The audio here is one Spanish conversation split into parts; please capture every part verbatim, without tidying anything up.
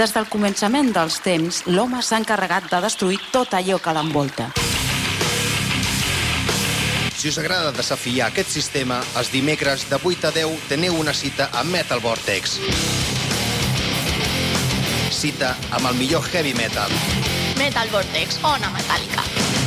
Des del començament dels temps, l'home s'ha encarregat de destruir tot allò que l'envolta. Si us agrada desafiar aquest sistema, els dimecres de vuit a deu teniu una cita a Metal Vortex. Cita amb el millor heavy metal. Metal Vortex, Ona Metàl·lica.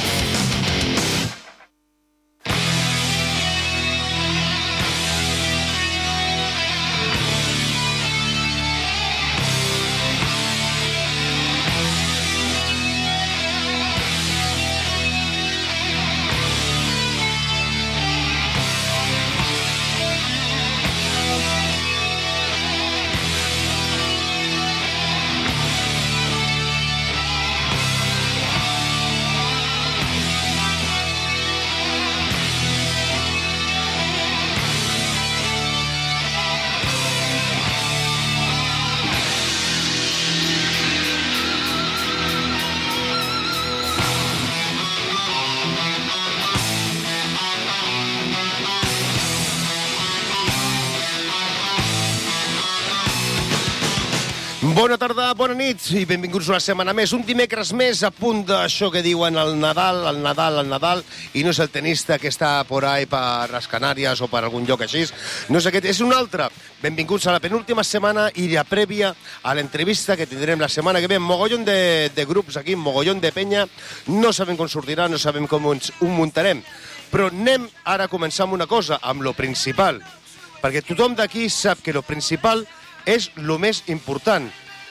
Bona tarda, bona nit i benvinguts una setmana més, un dimecres més a punt d'això que diuen el Nadal, el Nadal, el Nadal, i no és el tenista que està por ahí per les Canàries o per algun lloc així, no és aquest, és un altre. Benvinguts a la penúltima setmana i la prèvia a l'entrevista que tindrem la setmana que ve. Mogollon de, de grups aquí, mogollon de penya, no sabem com sortirà, no sabem com ens ho muntarem, però anem ara a començar amb una cosa, amb lo principal, perquè tothom d'aquí sap que lo principal és lo més important.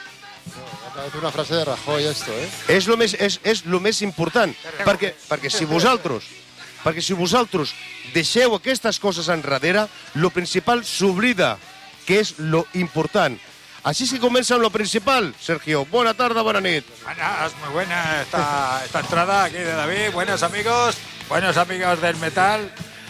Es una frase de Rajoy, esto, eh? És lo més, és, és lo més important, perquè, perquè si vosaltres perquè si vosaltres deixeu aquestes coses enrere, lo principal s'oblida, que és lo important. Així que comença amb lo principal, Sergio. Bona tarda, bona nit. Buenas, muy buena esta, esta entrada aquí de David. Buenos amigos, buenos amigos del metal.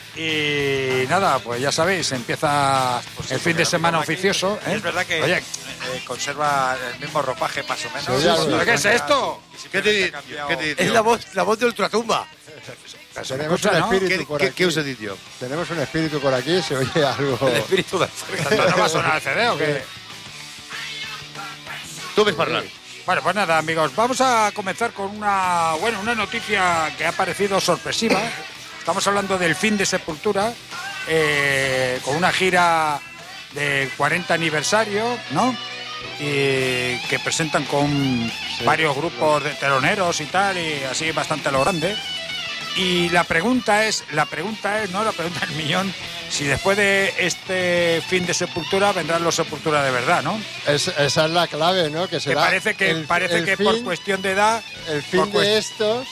Y nada, pues ya sabéis, empieza pues sí, el fin de semana oficioso, ¿eh? Es verdad que Oye, eh, conserva el mismo ropaje más o menos. Sí, sí, sí. ¿Qué es esto? ¿Qué te digo? ¿Qué te digo? Es la voz, la voz de Ultratumba. Tenemos escucha, un ¿no? espíritu ¿Qué, por qué, aquí. ¿Qué os he dicho? Tenemos un espíritu por aquí, se oye algo. El espíritu de ¿No, no va a sonar el C D o qué? Tú ves hablar. Bueno, pues nada, amigos, vamos a comenzar con una, bueno, una noticia que ha parecido sorpresiva. Estamos hablando del fin de Sepultura, eh, con una gira de cuarenta aniversario, ¿no? Y que presentan con Sí, varios grupos de teloneros y tal, y así bastante a lo grande. Y la pregunta es, la pregunta es, ¿no? La pregunta del millón, si después de este fin de Sepultura vendrán los Sepultura de verdad, ¿no? Es, esa es la clave, ¿no? Que Que será parece que, el, parece el que fin, por cuestión de edad... el fin por cuest- de estos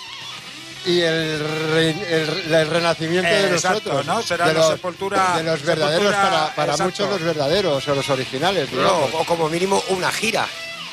y el, re, el, el renacimiento Eh, de los exacto, otros. ¿no? Serán de los los Sepultura- De los verdaderos, Sepultura, para, para exacto. muchos los verdaderos o los originales, No, digamos. o como mínimo una gira.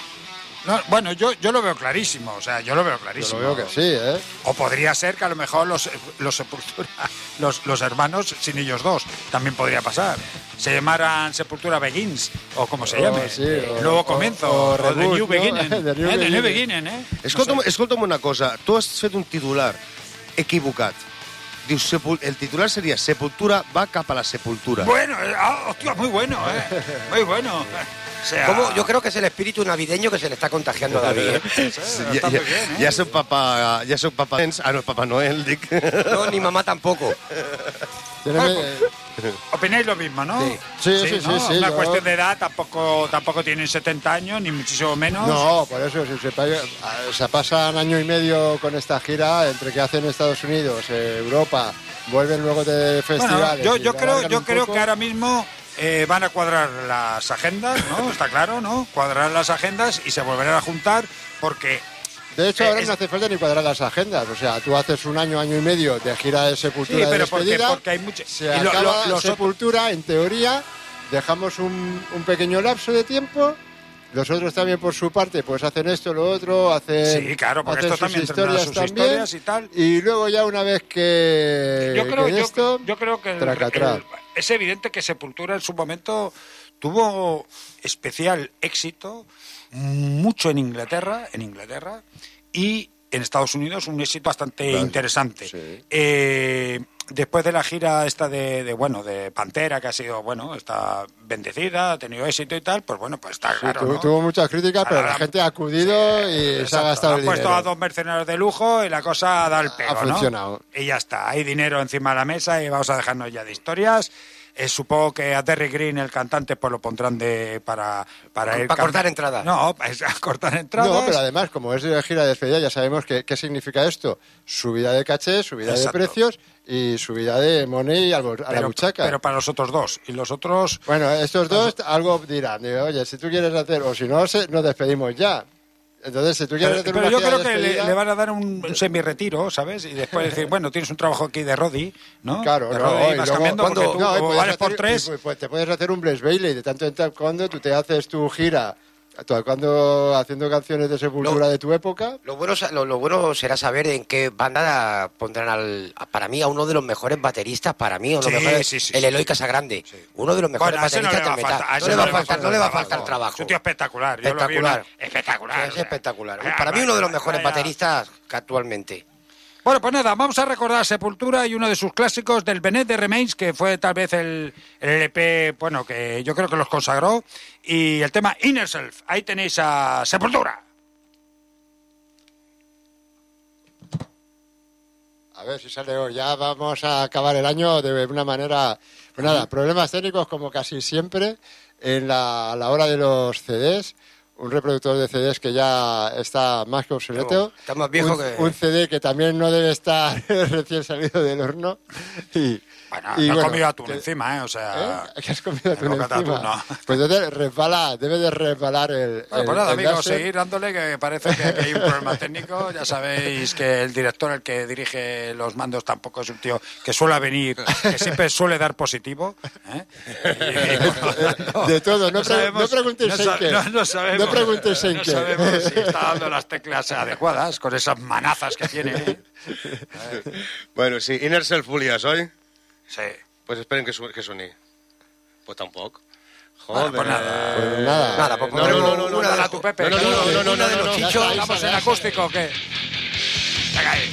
No, bueno, yo, yo lo veo clarísimo, o sea, yo lo veo Yo clarísimo. lo veo que sí, ¿eh? O podría ser que a lo mejor los, los Sepultura, los, los hermanos, sin ellos dos, también podría pasar. Se llamaran Sepultura Begins, o como se O llame. sí, o- Nuevo o- comienzo, o o, The reboot, New ¿no? Beginning. The New eh, The New Beginning. Beginning, eh? Escolta'm, No sé. escolta'm una cosa. Tu has fet un titular equivocat. Dius, sepul... el titular seria Sepultura va cap a la sepultura. Bueno, eh, ah, hostia, muy bueno, eh. Muy bueno. O sea, Como, yo creo que es el espíritu navideño que se le está contagiando a David. ¿eh? sí, Ja, está ja, muy bien, eh. ja soc papa... Ja soc papa... Ah, no, Papa Noel, dic. No, ni mamá tampoco. Tenemos- Opináis lo mismo, ¿no? Sí. Sí, sí, sí, ¿no? sí, Una yo- cuestión de edad, tampoco, tampoco tienen setenta años, ni muchísimo menos. No, por eso, si se, pa- se pasan año y medio con esta gira, entre que hacen Estados Unidos, eh, Europa, vuelven luego de Bueno, festivales. yo, y yo la creo, alargan yo un creo poco. que ahora mismo eh, van a cuadrar las agendas, ¿no? Está claro, ¿no? Cuadrar las agendas y se volverán a juntar porque... De hecho, eh, ahora es- no hace falta ni cuadrar las agendas. O sea, tú haces un año, año y medio de gira de Sepultura Sí, de pero porque, despedida. porque hay mucho... Se y lo- acaba lo- los otros- Sepultura, en teoría, dejamos un, un pequeño lapso de tiempo. Los otros también, por su parte, pues hacen esto, lo otro, hacen, Sí, claro, porque hacen esto sus también tendrá historias sus también. historias y tal. Y luego ya una vez que... yo creo, que yo, esto, yo creo que el- tracatrá. el- es evidente que Sepultura en su momento tuvo especial éxito, mucho en Inglaterra, en Inglaterra y en Estados Unidos un éxito bastante Claro, interesante. sí. Eh, después de la gira esta de, de, bueno, de Pantera, que ha sido, bueno, está bendecida, ha tenido éxito y tal, pues bueno, pues está Sí, claro, tuvo, ¿no? tuvo muchas críticas, pero Ahora, la gente ha acudido sí, y se exacto, ha gastado han el puesto dinero. a dos mercenarios de lujo y la cosa da el pego, Ha funcionado. ¿no? Y ya está, hay dinero encima de la mesa y vamos a dejarnos ya de historias. Eh, supongo que a Terry Green, el cantante, pues lo pondrán de para para, ir Para can- cortar entradas. No, para cortar entradas. No, pero además, como es de gira de despedida, ya sabemos que, qué significa esto. Subida de caché, subida Exacto. de precios y subida de money al bol- a la pero, buchaca. pero para los otros dos. Y los otros... Bueno, estos dos algo dirán. Digo, oye, si tú quieres hacer, o si no, se- nos despedimos ya. Entonces, si tú quieres Pero, hacer pero una yo gira creo de que le, despedida- le van a dar un, un semi-retiro, ¿sabes? Y después decir, bueno, tienes un trabajo aquí de Roddy, ¿no? Claro, de no, Roddy, y vas luego- cambiando cuando- porque tú, No, y como puedes vales por hacer- tres... y, pues, te puedes hacer un Blaze Bailey. De tanto en tanto cuando tú te haces tu gira, tocando, haciendo canciones de Sepultura No. de tu época. Lo bueno, sa- lo, lo bueno será saber en qué banda pondrán al, a- para mí a uno de los mejores bateristas, para mí, uno de los Sí, mejores, sí, sí, el sí. Eloy Casagrande. Uno de los mejores Bueno, a ese no bateristas le va a del metal. faltar, a No ese le va a faltar, no le va a faltar trabajo. Es un tío espectacular. Yo lo vi Espectacular. una- espectacular. Es o sea. espectacular. Vaya, Para mí uno de los vaya, mejores vaya. bateristas que actualmente. Bueno, pues nada, vamos a recordar Sepultura y uno de sus clásicos del Benet de Remains, que fue tal vez el, el L P, bueno, que yo creo que los consagró, y el tema Inner Self. Ahí tenéis a Sepultura. A ver si sale hoy. Ya vamos a acabar el año de una manera... Pues nada, problemas técnicos como casi siempre en la, a la hora de los C Ds. Un reproductor de C Ds que ya está más que obsoleto. Está más viejo un, que- un C D que también no debe estar recién salido del horno. Y, Bueno, y no he bueno, comido atún que- encima, ¿eh? O sea... ¿Eh? ¿Qué has comido atún bocata de encima? atún, no. Pues entonces resbala, debe de resbalar el, Bueno, el- pues nada, el amigos, láser. seguir dándole, que parece que aquí hay un problema técnico. Ya sabéis que el director, el que dirige los mandos, tampoco es un tío que suele venir, que siempre suele dar positivo. ¿eh? Y- y, bueno, De todo, no, pre- sabemos- no preguntéis no en sa- qué. No, no sabemos, No preguntéis en no qué. sabemos si está dando las teclas adecuadas con esas manazas que tiene. ¿eh? Bueno, sí, Inner Self volies, oi? Sí. Pues esperen que, su que soni. Pues tampoc. Bueno, Joder. pues nada. Pues nada. Nada, pues No, no, pondremos no, no, no, una de no, las tu Pepe. no, no, no, no, no, no, una de no, los no, chichos. ¿Estamos en acústico o qué? Venga ahí.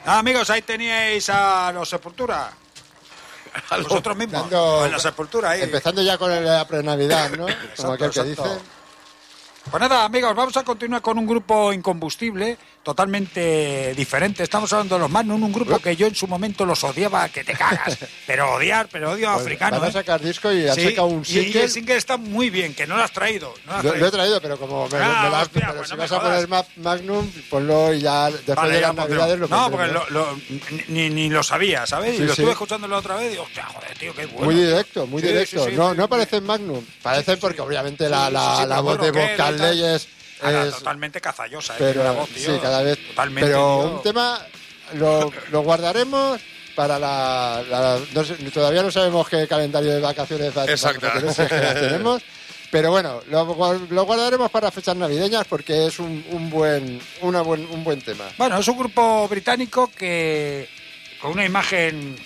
Ah, amigos, ahí teníais a los Sepultura. A vosotros mismos. Dando- A la Sepultura ahí. Empezando ya con la pre-Navidad, ¿no? Como aquel que exacto. dice. Pues nada, amigos, vamos a continuar con un grupo incombustible, totalmente diferente. Estamos hablando de los Magnum, un grupo que yo en su momento los odiaba, que te cagas. Pero odiar, pero odio Pues africano. van a ¿eh? sacar disco y han Sí, sacado un y- single. Y el single está muy bien, que no lo has traído. No lo has Lo, traído. lo he traído, pero como me, Ah, me la- hostia, pero pues si no me vas a jodas. poner Ma- Magnum, ponlo y ya después Vale, de ya las pondremos. Navidades lo No, pondremos. porque lo, lo- ni, ni lo sabía, ¿sabes? Sí, y lo sí. estuve escuchando la otra vez y digo, hostia, joder, tío, qué bueno. Muy directo, muy Sí, directo. sí, sí, no, sí, no sí. parecen Magnum. Parecen porque obviamente la, Sí, la, sí, sí, la pero voz de rockero y Vocal tal. Leyes Ahora, es... totalmente cazallosa, ¿eh? Pero la voz, tío. sí, cada vez... Totalmente, pero tío. un tema lo, lo guardaremos para la... la- no sé, todavía no sabemos qué calendario de vacaciones va a Exacto. tener, si es que las tenemos. Pero bueno, lo, guar- lo guardaremos para fechas navideñas porque es un, un buen una buen, un buen tema. Bueno, es un grupo británico que con una imagen...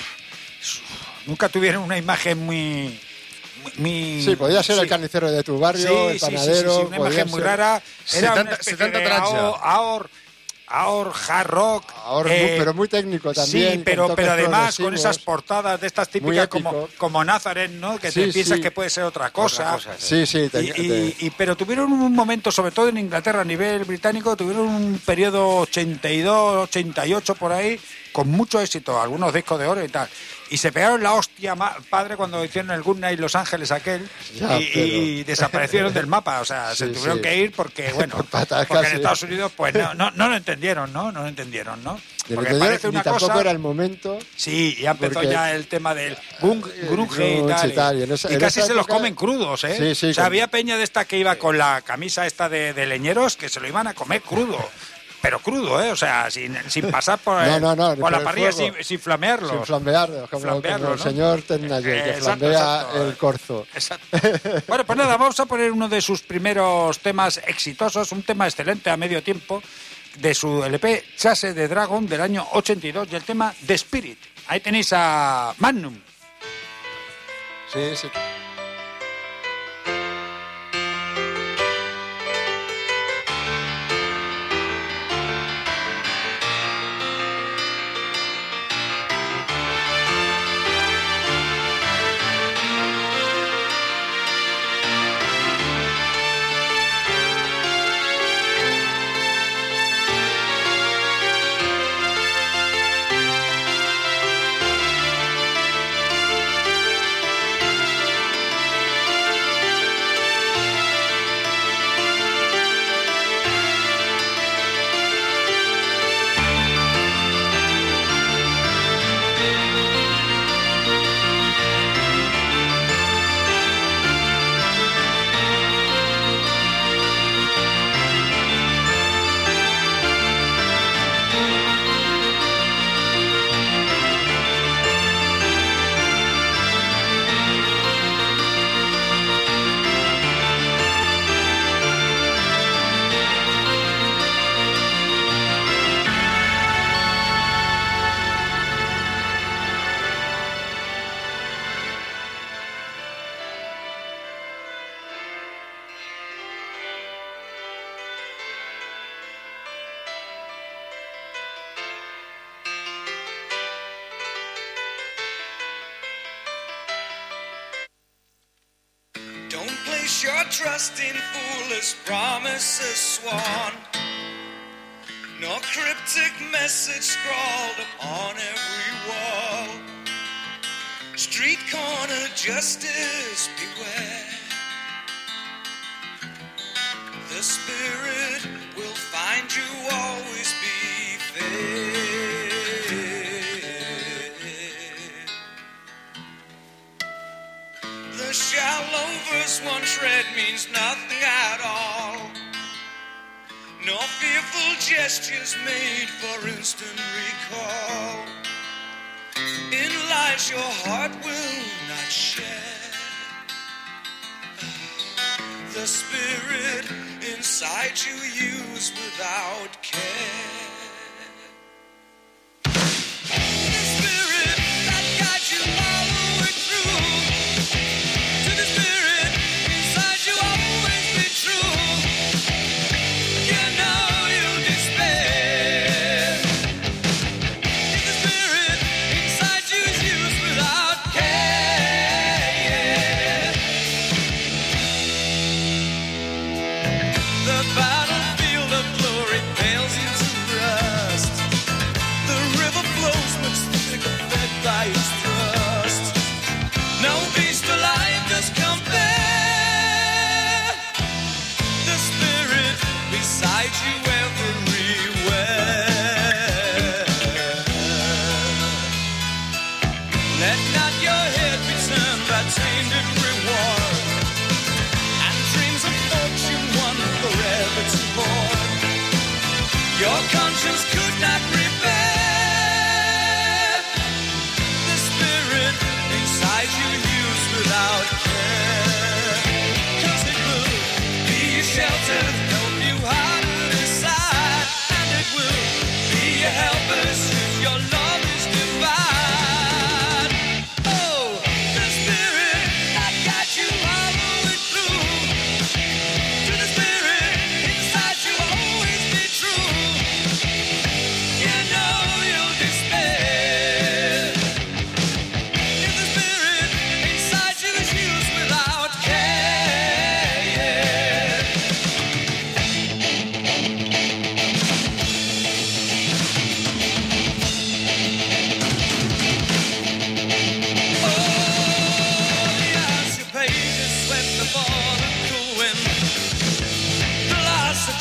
Nunca tuvieron una imagen muy... muy- muy- Sí, podía ser sí. el carnicero de tu barrio, Sí, el sí, sí, panadero. sí, sí, una podía imagen muy ser- rara. Era setenta una especie setenta de tracha. Aor, Aor, Aor hard rock. Ahora, eh, muy- pero muy técnico también. Sí, con pero, toques pero además con progresivos. esas portadas de estas Muy típicas épico. como, como Nazareth, ¿no? Que Sí, te piensas sí. que puede ser otra cosa. Otra cosa, Sí, sí. Y, tenía- y- te- y- pero tuvieron un momento, sobre todo en Inglaterra a nivel británico, tuvieron un periodo ochenta y dos, ochenta y ocho por ahí, con mucho éxito, algunos discos de oro y tal. Y se pegaron la hostia ma- padre cuando hicieron el Good Night Los Ángeles aquel Ya, y, pero- y desaparecieron del mapa. O sea, se Sí, tuvieron sí. que ir porque, bueno, Por patas porque en casi. Estados Unidos pues no, no, no lo entendieron, ¿no? No lo entendieron, ¿no? ni Porque entender, parece ni una tampoco cosa... era el momento. Sí, ya empezó Porque- ya el tema del gung- Eh, grunge y grunge tal. y tal, y en esa- y en casi esa se los época- comen crudos, ¿eh? Sí, sí, o sea, con- había peña de esta que iba con la camisa esta de, de leñeros que se lo iban a comer crudo. Pero crudo, ¿eh? O sea, sin, sin pasar por, No, el- no, no, por por la el parrilla fuego. sin, sin flamearlos. Sin flambearlos, como, Flambearlo, como el ¿no? señor Tennayer, Eh, que exacto, flambea exacto. el corzo. Exacto. Bueno, pues nada, vamos a poner uno de sus primeros temas exitosos, un tema excelente a medio tiempo, de su L P Chase de Dragon del año ochenta y dos, y el tema The Spirit. Ahí tenéis a Magnum. Sí, sí. Don't place your trust in foolish promises sworn, nor cryptic message scrawled upon every wall. Street corner justice, beware. The spirit will find you always be fair. The shallow verse one shred means nothing at all. No fearful gestures made for instant recall. In lies your heart will not share. The spirit inside you use without care. The spirit that guides you all the way through. To the spirit inside you always be true. You know you despair.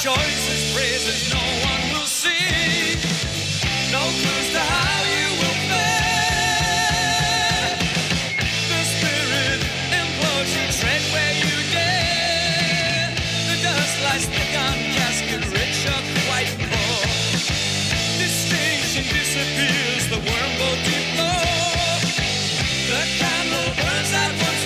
choices, praises no one will see. No clues to how you will fare. The spirit implodes you, tread where you dare. The dust lies thick on casket, rich or quite poor. Distinction disappears, the worm will deplore. The candle burns out once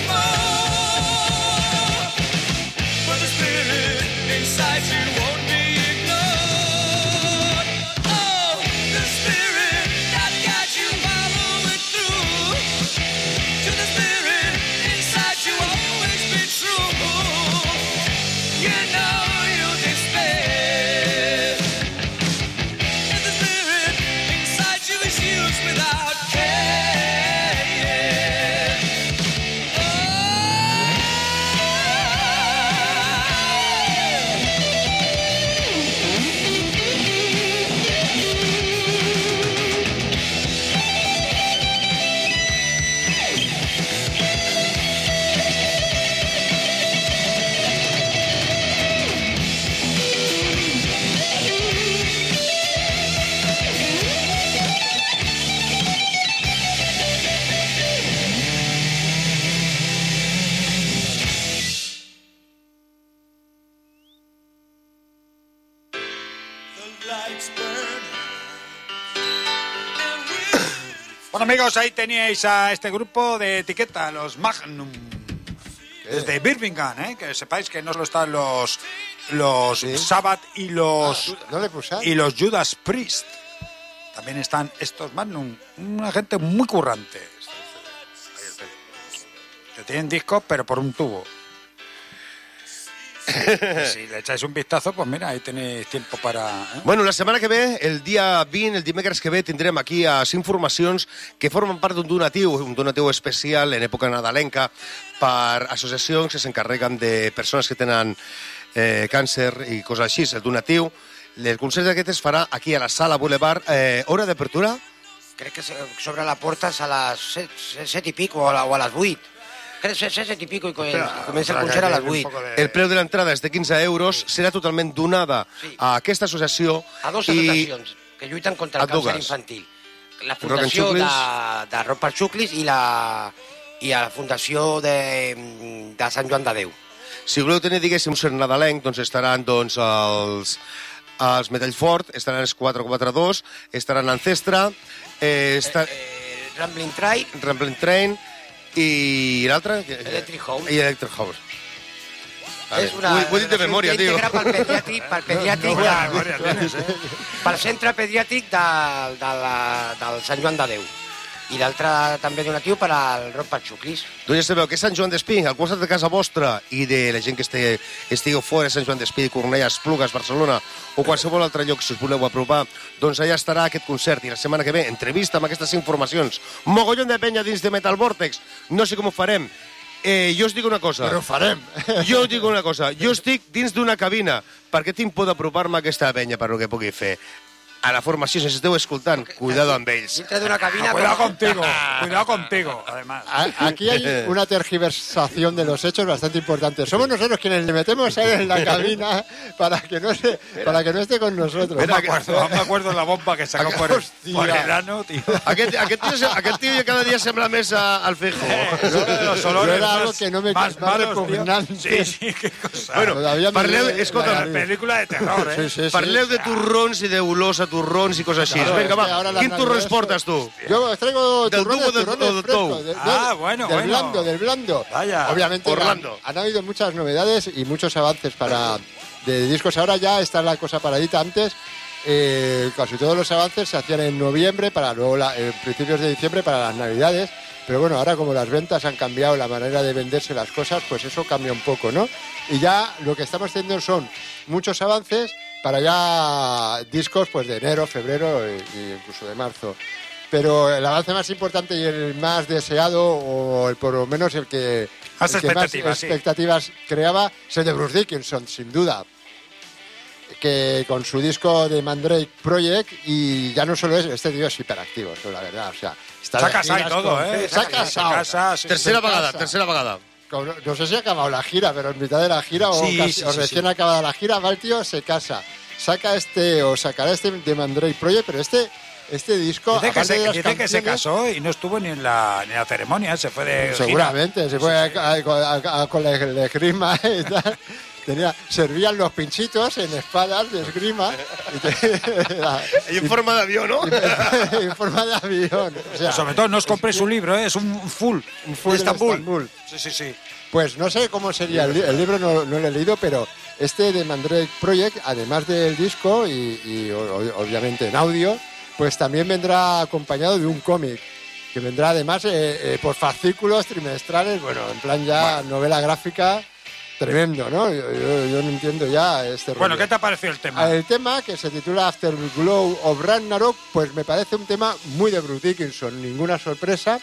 more. But the spirit inside you won't be ignored. Oh, the spirit that guides you, follow it through. To the spirit inside you, always be true. You know you'll despair. And the spirit inside you is used without care. Bueno, amigos, ahí teníais a este grupo de etiqueta, los Magnum, desde Birmingham, ¿eh? Que sepáis que no solo están los los Sí. Sabbath y los ¿No le puse? y los Judas Priest. También están estos Magnum, una gente muy currante. Que tienen discos, pero por un tubo. Si le echáis un vistazo, pues mira, ahí tenéis tiempo para... ¿eh? Bueno, la setmana que ve, el dia vint, el dimecres que ve, tindrem aquí as informacions que formen part d'un donatiu, un donatiu especial en època nadalenca per associacions que s'encarreguen de persones que tenen eh, càncer i coses així. El donatiu, el concert d'aquest es farà aquí a la Sala Boulevard. Eh, hora d'apertura? Crec que se- sobre la porta és a les set, set i pico o a, la, o a les vuit. Crec que és set i pico i co- comença el concert a les vuit. El preu de l'entrada és de quinze euros, serà totalment donada a aquesta associació. A dues i associacions que lluiten contra A el càncer dues. infantil. La Rock and Fundació de, Xuclis. de Rock per Xuclis i la, i a la Fundació de, de Sant Joan de Déu. Si voleu tenir, diguéssim, un cert nadalenc, doncs estaran doncs, els, els Metallfort, estaran els quatre quatre dos, estaran Ancestra, eh, està, Eh, Rambling Trail, Rambling Train i l'altre? Electric House. I Electric House. A és veure, ho, he- ho he dit de memòria, tio. íntegra pel pediàtric, pel pediàtric, Buena de, memoria tienes, ¿eh? pel centre pediàtric de, de la, del Sant Joan de Déu. I l'altre també donatiu per al Rock per Xuclis. Doncs ja sabeu que Sant Joan d'Espí, al costat de casa vostra i de la gent que estigui, estigueu fora de Sant Joan d'Espí, Cornellà, Esplugues, Barcelona o qualsevol altre lloc, si us voleu apropar, doncs allà estarà aquest concert. I la setmana que ve, entrevista amb aquestes informacions. Mogollon de penya dins de Metal Vortex. No sé com ho farem. Eh, jo us dic una cosa. Però ho farem. Jo us dic una cosa. Jo estic dins d'una cabina perquè tinc por d'apropar-me a aquesta penya per lo que pugui fer. A la formació, si ens esteu escoltant, cuidado amb ells. Dintre d'una cabina... Ah, cuidado com- contigo, cuidado contigo, además. A- Aquí hay una tergiversación de los hechos bastante importante. Somos nosotros quienes le metemos a él en la cabina para que no se, para que no esté con nosotros. No me acuerdo, no me acuerdo de la bomba que sacó por, Hostia. por el ano, tío. Aquest, aquest, tio, aquest tio cada dia sembla més a, al Fejo. Los Yo olores era más, algo que no me más más malos, tío. repugnante. Sí, sí, qué cosa. Bueno, Todavía me parleu, duele escolta, la Una nariz. película de terror, ¿eh? Sí, sí, sí. parleu de turrons i d'olors a turrons i coses així. Claro, Vinga, es que va, ahora las quin turrons navidades- portes tu? Yo os traigo Del turrones, tubo del- turrones o del frescos, tou. del- Ah, del- bueno, del bueno. blando, del blando. Vaya. Obviamente Orlando. Han, han habido muchas novedades y muchos avances para de discos. Ahora ya está la cosa paradita. Antes eh, casi todos los avances se hacían en noviembre, para luego la- en principios de diciembre para las navidades. Pero bueno, ahora como las ventas han cambiado, la manera de venderse las cosas, pues eso cambia un poco, ¿no? Y ya lo que estamos haciendo son muchos avances para ya discos pues de enero, febrero e e incluso de marzo. Pero el avance más importante y el más deseado, o el, por lo menos el que, Más el que más expectativas, sí. expectativas creaba, es el de Bruce Dickinson, sin duda. Que con su disco de Mandrake Project, y ya no solo es, este tío es hiperactivo, eso la verdad. O sea, está Se ha de casado y giras todo, con- ¿eh? Se ha casado. casa, sí, Tercera Se vegada, casa. tercera vegada. con- no sé si ha acabado la gira, pero en mitad de la gira o, Sí, casi- sí, o sí, recién sí. acabada la gira, va el tío, se casa, saca este o sacará este de Mandrake Project, pero este, este disco, Dice que, aparte se, de las dice que se canciones, casó y no estuvo ni en la, ni en la ceremonia, se fue de gira. seguramente, se fue a- a- a- a- con la, la esgrima y tal. Tenía, servían los pinchitos en espadas de esgrima. Y, te- Y en forma de avión, ¿no? en forma de avión. O sea, Sobre todo no os compré su libro, ¿eh? Es un full. un full de de Estambul. Estambul. Sí, sí, sí. Pues no sé cómo sería el, li- el libro, no, no lo he leído, pero este de Mandrake Project, además del disco y, y o- o- obviamente en audio, pues también vendrá acompañado de un cómic, que vendrá además eh, eh, por fascículos trimestrales, bueno, en plan ya novela gráfica, tremendo, ¿no? Yo, yo- yo no entiendo ya este Bueno, rollo. ¿qué te ha parecido el tema? El tema, que se titula Afterglow of Ragnarok, pues me parece un tema muy de Bruce Dickinson, ninguna sorpresa.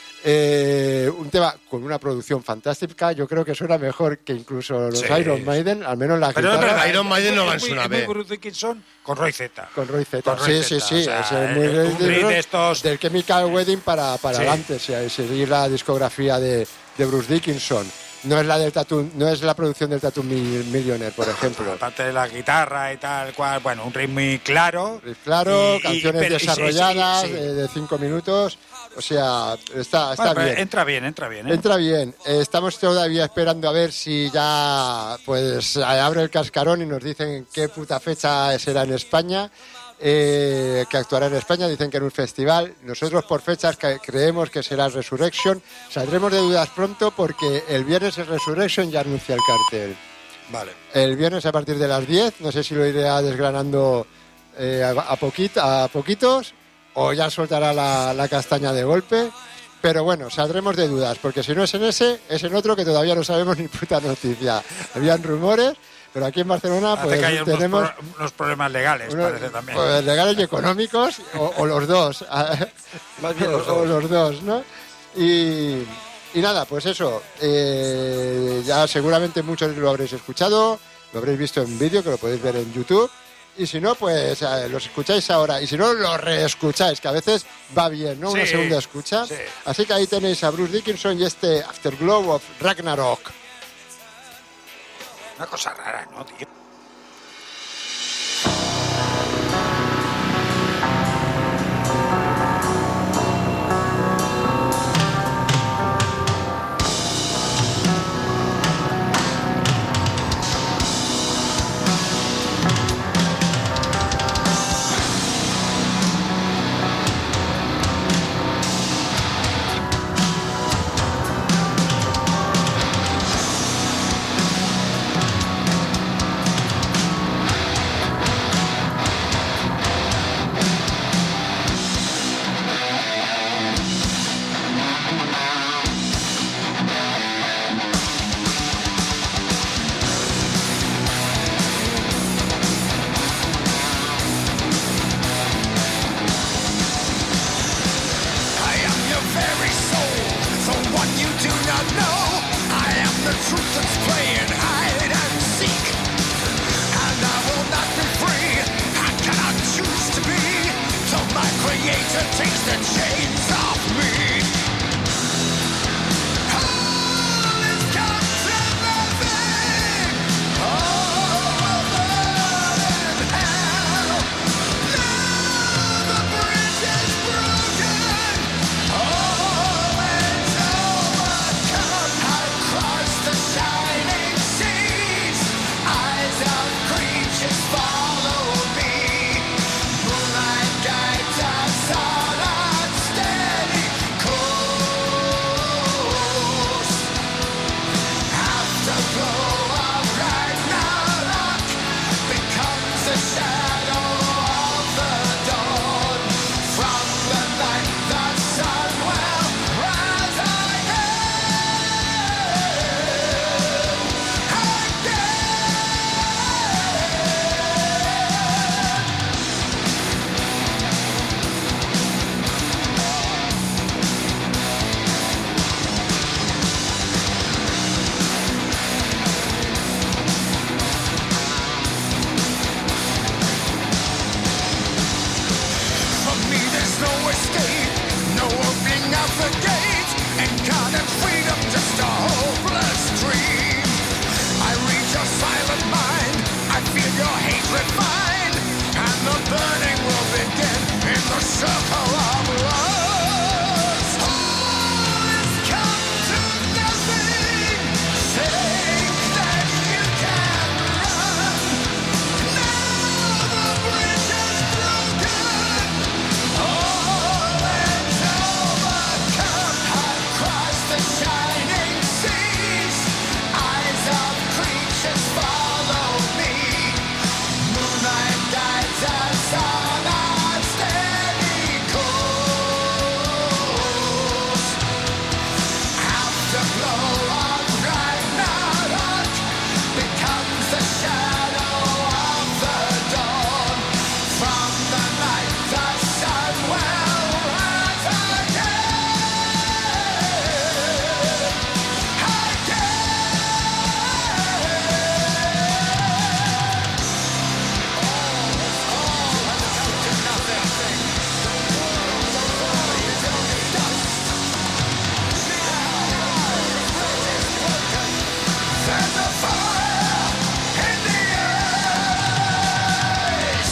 Eh, un tema con una producción fantástica, yo creo que suena mejor que incluso los Sí. Iron Maiden, al menos la Pero es guitarra, verdad, Iron es Maiden muy- no van es muy- a es muy ver. Bruce Dickinson con Roy Z. con Roy Z. Con Roy sí, sí, Z, sí, o sea, es muy eh, un riff de estos- del Chemical Wedding para, para Sí. adelante, si seguir la discografía de, de Bruce Dickinson. No es la del Tattoo, no es la producción del Tattoo Mil- Millionaire, por ejemplo. Aparte de la guitarra y tal cual, bueno, un ritmo muy claro. Claro, Y- y- canciones pero- y sí, desarrolladas sí, sí. eh, de cinco minutos, o sea, está, está Bueno, pero bien. entra bien, entra bien. ¿eh? Entra bien. Eh, Estamos todavía esperando a ver si ya pues abre el cascarón y nos dicen qué puta fecha será en España, eh, que actuará en España. Dicen que en un festival. Nosotros por fechas que creemos que será Resurrection. Saldremos de dudas pronto porque el viernes es Resurrection, ya anuncia el cartel. Vale. El viernes a partir de las diez, no sé si lo iré desgranando eh, a, a, poquit- a poquitos o ya soltará la, la castaña de golpe. Pero bueno, saldremos de dudas, porque si no es en ese, es en otro que todavía no sabemos ni puta noticia. Habían rumores, pero aquí en Barcelona Hace pues que hay unos, tenemos pro- unos problemas legales, unos, parece también. pues, legales y económicos, o, o los dos. Más bien los O dos. los dos, ¿no? Y, y nada, pues eso. eh, ya seguramente muchos lo habréis escuchado, lo habréis visto en vídeo, que lo podéis ver en YouTube. Y si no, pues eh, los escucháis ahora. Y si no, los reescucháis, que a veces va bien, ¿no? Una Sí, segunda escucha. sí. Así que ahí tenéis a Bruce Dickinson y este Afterglow of Ragnarok. Una cosa rara, ¿no, tío? Afterglow feel your hatred find, and the burning will begin in the circle of loves. All has come to nothing. Think that you can run. Now the bridge is broken. All is overcome. I've crossed the shining seas. Eyes of creatures follow me. Moonlight guides us on our steady course. Afterglow of Ragnarok becomes the shadow of the dawn. From the night the sun will rise again. There's a fire in the ice.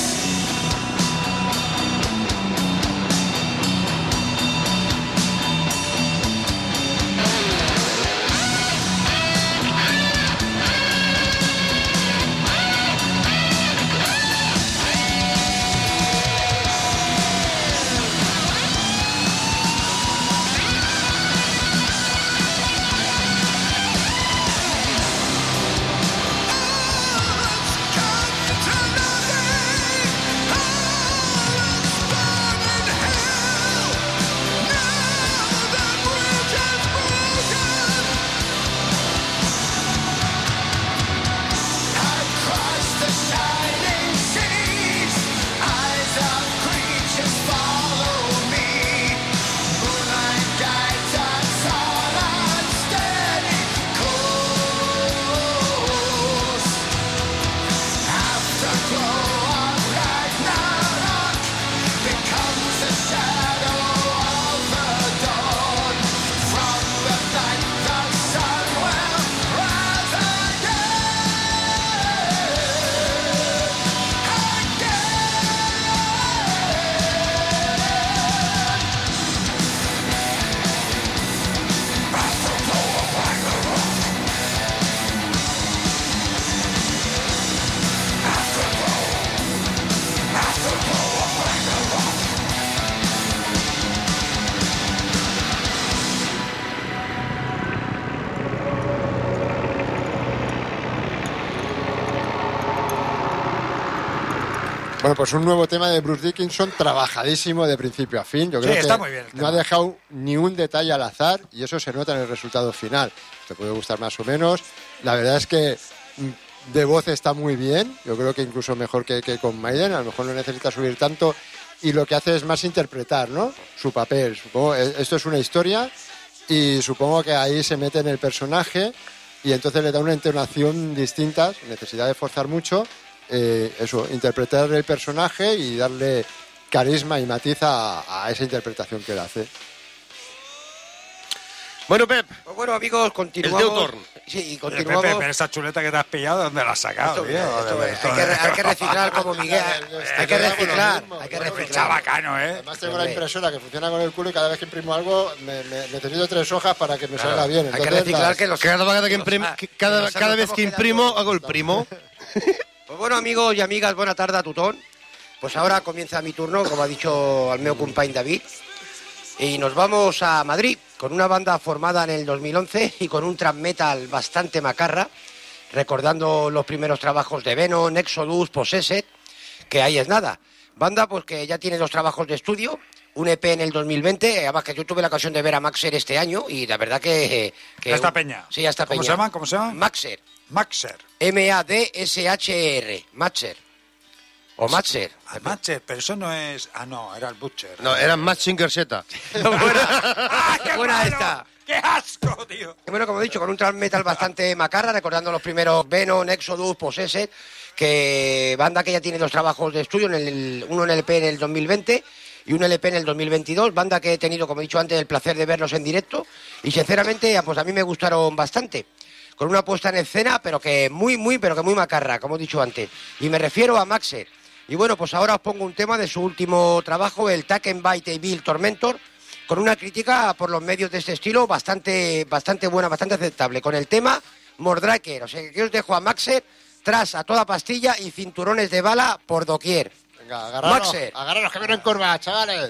Bueno, pues un nuevo tema de Bruce Dickinson, trabajadísimo de principio a fin. Yo creo Sí, está que muy bien el no tema. ha dejado ni un detalle al azar y eso se nota en el resultado final. Te puede gustar más o menos. La verdad es que mm, de voz está muy bien. Yo creo que incluso mejor que, que con Maiden. A lo mejor no necesita subir tanto y lo que hace es más interpretar, ¿no? Su papel. Supongo, eh, esto es una historia y supongo que ahí se mete en el personaje y entonces le da una entonación distinta, sin necesidad de forzar mucho. Eh, eso, interpretar el personaje y darle carisma y matiz a, a esa interpretación que él hace. Bueno, Pep, Pues bueno, amigos, el continuamos. teu torn. Sí, y Oye, continuamos. Pepe, pero esa chuleta que te has pillado, ¿dónde la has sacado, Esto, tío? esto, Joder, hay, esto- que, hay que reciclar como Miguel. Hay que reciclar. Hay que Está reciclar. bacano, ¿eh? Además tengo la impresora que funciona con el culo y cada vez que imprimo algo me, me- necesito tres hojas para que me salga bien. Hay que Entonces, reciclar las- que los Cada vegada que imprim... Ah, que cada, nos cada vez estamos que quedando- imprimo, hago el primo. Pues bueno, amigos y amigas, buena tarde a tutón. Pues ahora comienza mi turno, como ha dicho el meu company David. Y nos vamos a Madrid con una banda formada en el dos mil once y con un trap metal bastante macarra, recordando los primeros trabajos de Venom, Exodus, Possessed, que ahí es nada. Banda pues que ya tiene dos trabajos de estudio, un E P en el dos mil veinte, además que yo tuve la ocasión de ver a Maxer este año y la verdad que... que Ya está peña. Sí, ya está ¿Cómo peña. se llaman? ¿Cómo se llaman? Maxer. Maxer. M A D S H E R. Maxer. O Maxer. Ah, Maxer, pero eso no es... Ah, no, era el Butcher. No, eran Mazinger Z. buena ¡Qué buena malo! esta. ¡Qué asco, tío! Bueno, como he dicho, con un thrash metal bastante macarra, recordando los primeros Venom, Exodus, Possessed, que banda que ya tiene dos trabajos de estudio, en el, uno en el L P en el dos mil veinte y un L P en el dos mil veintidós, banda que he tenido, como he dicho antes, el placer de verlos en directo y sinceramente, pues a mí me gustaron bastante. con una puesta en escena, pero que muy, muy, pero que muy macarra, como he dicho antes. Y me refiero a Maxer. Y bueno, pues ahora os pongo un tema de su último trabajo, el Taken by the Bill Tormentor, con una crítica por los medios de este estilo bastante, bastante buena, bastante aceptable, con el tema Mordraker. O sea que os dejo a Maxer tras a toda pastilla y cinturones de bala por doquier. Venga, agarraros, Maxer. agarraros que vienen curvas, chavales.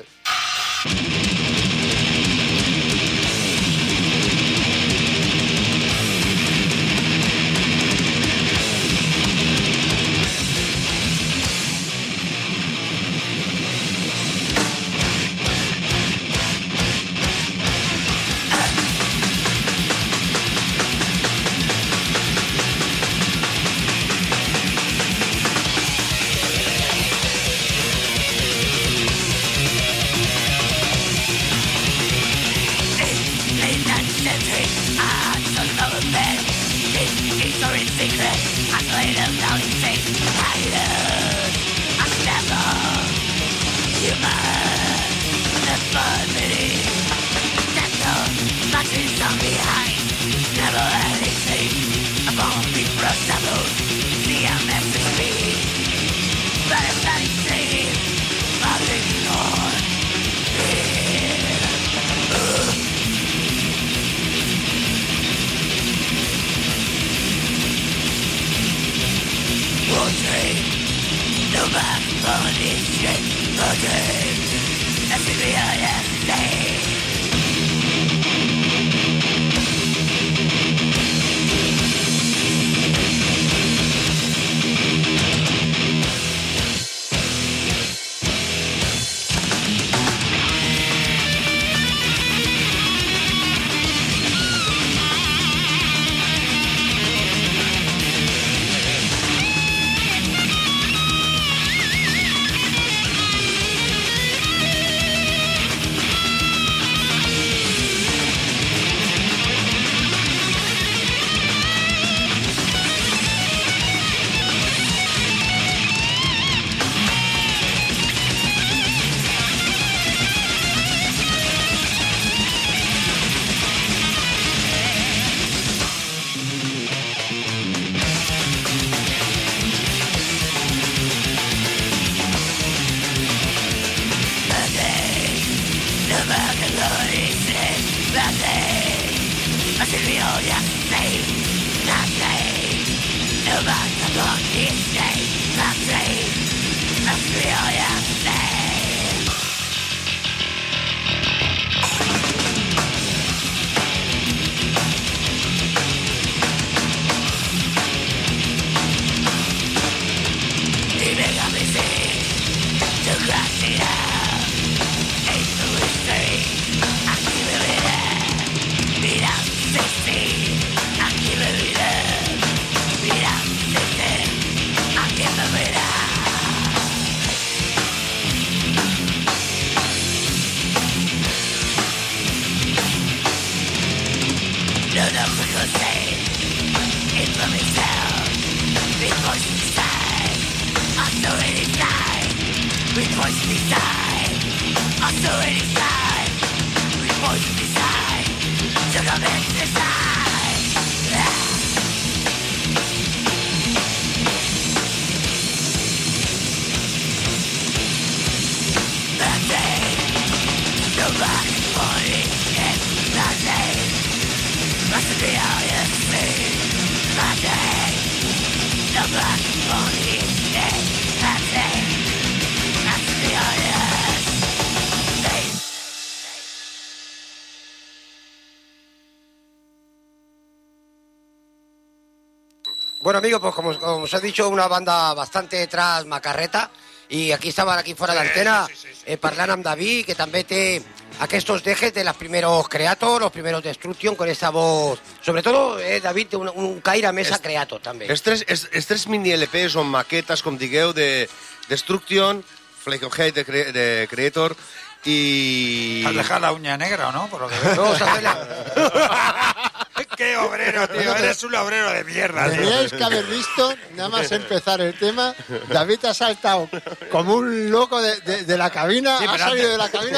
Bueno, amigos, pues como, como os he dicho, una banda bastante tras macarreta, y aquí estaban aquí fuera de Sí, l'antena, sí, sí, sí. eh, parlant amb David, que també té aquestos dejes de los primeros Creator, los primeros Destruction, con esta voz. Sobre todo, eh, David té un, un caire més a Creator, també. Els tres, els, els tres mini-L Ps o maquetes, com digueu, de Destruction, Flake of Hate de, Cre de Creator y... Has dejado la uña negra, ¿o no? Por lo que veo. No, se hace la... ¡Qué obrero, tío! Eres un obrero de mierda, tío. Teníais que haber visto, nada más empezar el tema, David ha saltado como un loco de, de, de la cabina, Sí, ha pero salido antes- de la cabina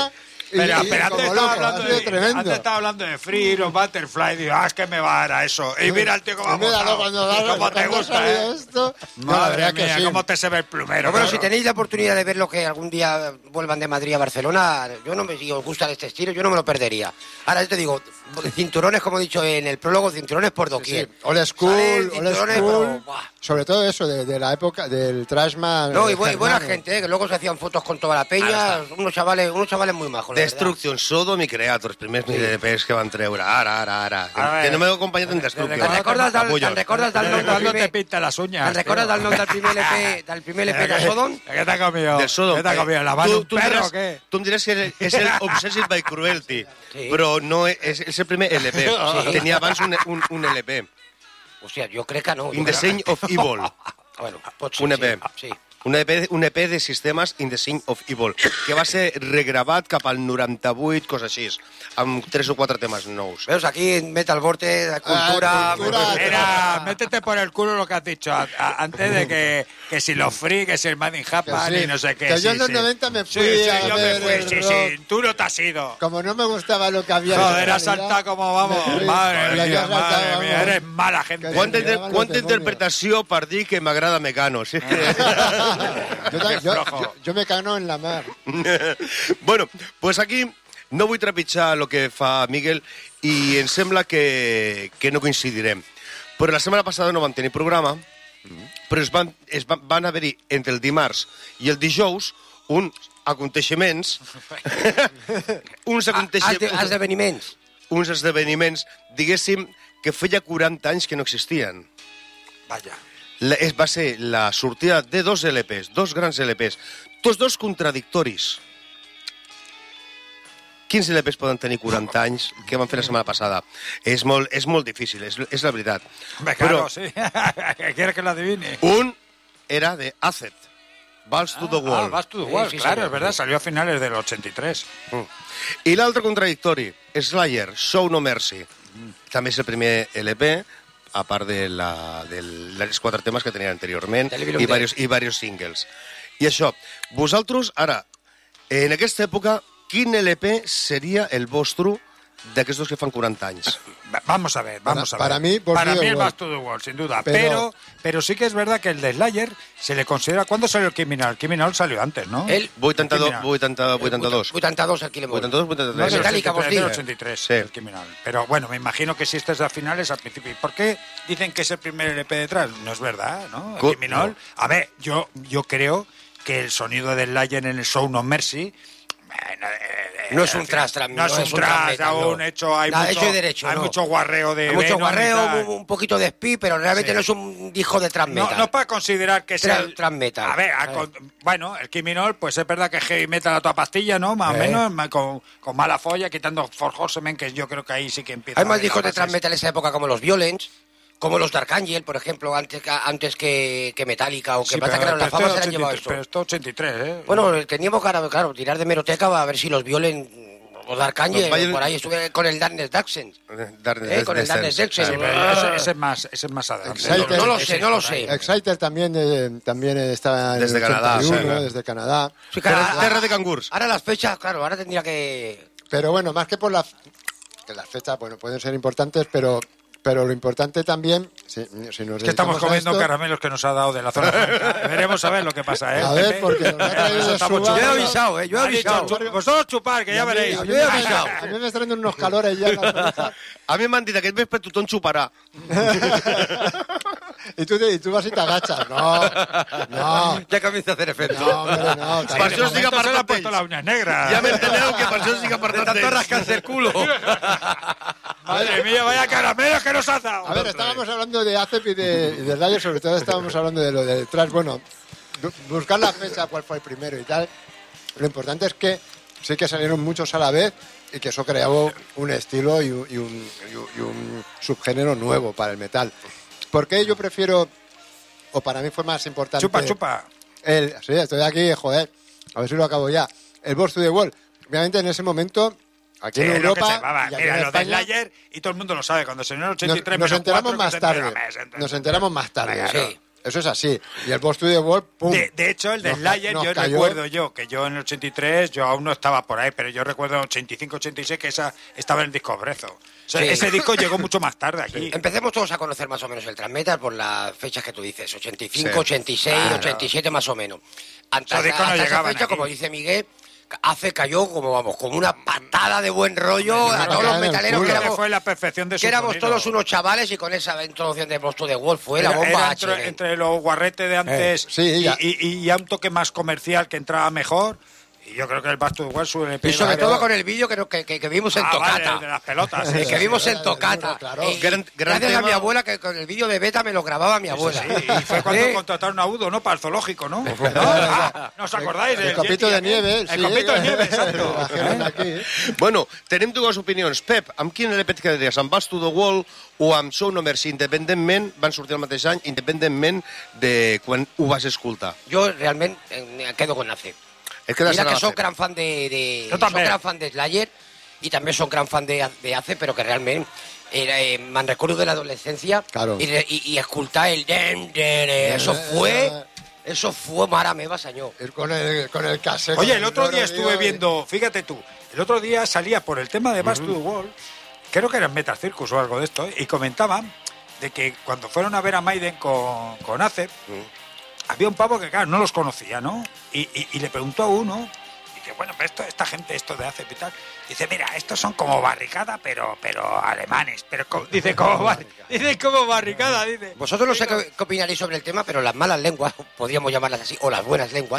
y, Pero, y pero antes, como estaba loco, hablando ha sido de, tremendo. antes estaba hablando de Free, los Butterfly, digo, ah, es que me va a dar a eso. Y mira el tío cómo ha Míralo, montado. cuando da- Cómo te cuando ha gusta, salido ¿eh? esto. No, Madre la verdad mía, que sí. cómo te se ve el plumero. Pero bueno, claro. si tenéis la oportunidad de ver lo que algún día vuelvan de Madrid a Barcelona, yo no me, si os gusta este estilo, yo no me lo perdería. Ahora yo te digo, cinturones, como he dicho en el prólogo, cinturones por Sí, doquier. sí. Old school, Salen old cinturones, school. pero, buah. Sobre todo eso, de, de la época del Trashman. No, y, eh, bu- y buena germano. gente, ¿eh? Que luego se hacían fotos con toda la peña, unos chavales, unos chavales muy majos, la verdad. Destruction Sodom i Creator, els primers mini L Ps que van treure. Ara, ara, ara. A ver. Que no m'heu acompanyat en Destruction. Te'n recordes del, Capullos. te'n recordes del nom del ¿Cuándo te primer... pinta las uñas? Te'n recordes tío? del nom del primer L P, del primer L P de Sodom? ¿Qué te ha comido? Del Sodom. ¿Qué te ha comido? ¿La mano Tu- de un tu em perro diràs- o qué? Tu em diràs que és el Obsessive by Cruelty, Sí. però no és, és el primer L P. Sí. Tenia abans un, un, un L P. Hòstia, jo crec que no. In jo the crec Sign of Evil. Bueno, pot ser, Un E P. Sí, sí. Un E P, un E P de sistemes In the Sign of Evil, que va ser regravat cap al noranta-vuit, coses així, amb tres o quatre temes nous. Veus, aquí en Metal Vortex, cultura... Ah, cultura. Mira, métete por el culo lo que has dicho a- a- antes de que, que si los free, que si el Made in Japan Que sí, y no sé qué. que yo sí, en los sí. noventa me Sí, fui sí, a yo ver me fui, el sí, rock. sí. Tú no te has ido. Como no me gustaba lo que había. Joder, en has realidad, saltado como vamos. me fui. Madre La que mía, has saltado, madre vamos. mía, eres mala gente. Que Quanta, sí, inter me quanta demonios. interpretació per dir que m'agrada Mecano. Si és que... Yo, ta- yo- flojo. yo- yo me cano en la mar. bueno, pues aquí no vull trepitjar el que fa Miguel i em sembla que, que no coincidirem. Però la setmana passada no van tenir programa, però es van, es van, van haver-hi entre el dimarts i el dijous uns aconteixements uns, Ah, aconteixe... esde- esdeveniments. uns esdeveniments, diguéssim, que feia quaranta anys que no existien. Vaya. La, es, va ser la sortida de dos L Ps, dos grans L Ps, tots dos contradictoris. Quins L Ps poden tenir quaranta anys que van fer la setmana passada? És molt, és molt difícil, és, és la veritat. Hombre, claro, sí. ¿Quieres que lo adivine? Un era de Acet, Balls to the Ah, Wall. vas tú igual, Sí, sí, claro, sí. es verdad, salió a finales del ochenta y tres. I l'altre contradictori, Slayer, Show No Mercy. També és el primer L P, a part de, la, de les quatre temes que tenia anteriorment Del Evil i of Death. varios, i varios singles. I això, vosaltres, ara, en aquesta època, quin L P seria el vostre d'aquests dos que fan quaranta anys? Va- Vamos a ver, vamos Para- a ver. para mí, Boss para to the mí el Wall. Back to the Wall, sin duda. Pero- Pero, pero sí que es verdad que el de Slayer se le considera. ¿Cuándo salió el Criminal? El Criminal salió antes, ¿no? El vuitanta-dos, Criminal. vuitanta, vuitanta-dos. vuitanta-dos aquí le vuitanta-dos, No, del vuitanta-tres. Metallica, vos ochenta y tres, digo. del ochenta y tres, Sí. el Criminal. Pero bueno, me imagino que si este es a finales, al principio. ¿Y por qué dicen que es el primer L P detrás? No es verdad, ¿no? El Co- Criminal. no. A ver, yo, yo creo que el sonido de Slayer en el Show No Mercy. eh, no, eh, No es eh, un thrash trap, No es no un es un trap thrash, metal, aún no. hecho. Hay, Nada, mucho, hecho y derecho, hay no. mucho guarreo de. Hay mucho Venom y guarreo, tal. un, un poquito de speed, pero realmente Sí. no es un disco de trap No, metal. no para considerar que Tra- sea el trap metal. A ver, a con- bueno, el Criminal, pues es verdad que es heavy metal a toda pastilla, ¿no? Más o Eh. menos, ma- con, con mala folla, quitando For Horsemen, que yo creo que ahí sí que empieza. Hay a más haber discos de las trap bases. metal en esa época como los Violence, como los Dark Angel, por ejemplo, antes que, antes que, que Metallica, o que Sí, pasa pero, que claro, la pero fama esto se la es han llevado ochenta y tres, eso. pero esto ochenta y tres, ¿eh? Bueno, teníamos claro, claro, tirar de meroteca a ver si los Violence o Dark Angel, Los Violent- por ahí estuve con el Darkness Daxen. Darkness Eh, con el Darkness Descent. Daxen. Sí, pero ese, ese es más, ese es más adelante. Exciter. No lo sé, no lo sé. Exciter también, eh, también está en Desde el Canadá, ochenta y uno, sí. desde Canadá. Sí, claro, Terra, ahora- terra de cangurs. Ahora las fechas, claro, ahora tendría que... Pero bueno, más que por la, que las fechas, bueno, pueden ser importantes, pero, pero lo importante también, si, si nos Que estamos dedicamos a comiendo esto- caramelos que nos ha dado de la zona franca. Veremos a ver lo que pasa, ¿eh? A ver, Pepe? porque nos ha traído Eso estamos Subaru. chupando. Yo he avisado, ¿eh? Yo he Ha dicho, avisado. chu- Vosotros chupar, que ya A mí- veréis. A mí, Yo he me- avisado. a mí me están dando unos calores ya en las orejas. A mi m'han dit aquest vespre tothom xuparà. y, tú te, y tú vas y te agachas. No, no, Ya comienza a hacer efecto. no, hombre, no. Per cariño. això estic Se le ha apartat puesto las d'ells. uñas negras. Ja m'enteneu que per això estic De apartat tanto d'ells. rascarse el culo. Madre mía, vaya caramelos que nos ha dado. A ver, estábamos hablando de A C E P y de, y de Slayer, sobre todo estábamos hablando de lo de detrás. Bueno, bu- buscar la fecha, cuál fue el primero y tal. Lo importante es que sí que salieron muchos a la vez y que eso creó un estilo y un, y un- y un- y un subgénero nuevo para el metal. ¿Por qué yo prefiero, o para mí fue más importante... Chupa, chupa. El, sí, estoy aquí, joder, a ver si lo acabo ya. El Boss to the Wall. Obviamente en ese momento, aquí Sí, en lo que Europa... se llamaba. y aquí Mira, en lo de España, Slayer, y todo el mundo lo sabe, cuando se en el ochenta y nos, tres nos menos enteramos cuatro, más que se tarde. entera, me se entera. Nos enteramos más tarde. Sí. eso es así. Y el Boss to the Wall, pum. De, de hecho, el de Nos Slayer, ca- nos yo cayó. recuerdo yo, que yo en el ochenta y tres, yo aún no estaba por ahí, pero yo recuerdo en ochenta y cinco, ochenta y seis que esa estaba en el disco Brezo. O sea, Sí. ese disco llegó mucho más tarde aquí. Empecemos todos a conocer más o menos el thrash metal por las fechas que tú dices, ochenta y cinco, Sí. ochenta y seis, Claro. ochenta y siete más o menos. Hasta, Esos discos no hasta esa llegaban fecha, aquí. como dice Miguel, hace cayó como vamos, como una patada de buen rollo a una todos los patada en el metaleros que culo. éramos, fue la perfección de su que éramos sonido. todos unos chavales y con esa introducción de Boss to the Wall fue la Era- bomba era H. entre, entre los guarretes de antes Eh, sí, y, ya. y, y ya un toque más comercial que entraba mejor. Y yo creo que el Basto igual suele Y pegar. sobre todo con el vídeo que, que, que, que vimos en Ah, Tocata. vale, de las pelotas. El sí, que sí, vimos sí. en Tocata. Claro. Eh, Gran- gran gracias a tema. mi abuela que con el vídeo de Beta me lo grababa mi abuela. Sí, y fue cuando Sí. contrataron a Udo, ¿no? Para el zoológico, ¿no? ¿No? Ah, ¿no os acordáis? El del copito Yeti de aquel? nieve, El sí. copito de nieve, exacto. Trajeron aquí. Bueno, tenim dues opinions. Pep, amb quin L P et quedaries? Amb Bass to the Wall o amb Show No Mercy? Independentment, van sortir el mateix any, independentment de quan ho vas escoltar. Yo realmente eh, me quedo con Nace. Et quedes Mira en que la son fe. gran fan de, de Yo son también. gran fan de Slayer y también son gran fan de, de Ace, pero que realmente era, eh, me recuerdo de la adolescencia Claro. y, de- y, y escultar el dem, dem, dem, eso fue eso fue mara meva, señor. Ir con el, con el cassette. Oye, el otro Con día el estuve vídeo, viendo, fíjate tú, el otro día salía por el tema de Bass to the Wall, creo que era en Metal Circus o algo de esto, y comentaban de que cuando fueron a ver a Maiden con, con Ace, había un pavo que, claro, no los conocía, ¿no? Y, y- y le preguntó a uno, dice, bueno, pero esto, esta gente, esto de Ace y tal, dice, mira, estos son como barricada, pero pero alemanes, pero co- dice, como, bar- dice como barricada, dice. Vosotros no sé qué, qué opinaréis sobre el tema, pero las malas lenguas, podríamos llamarlas así, o las buenas lenguas,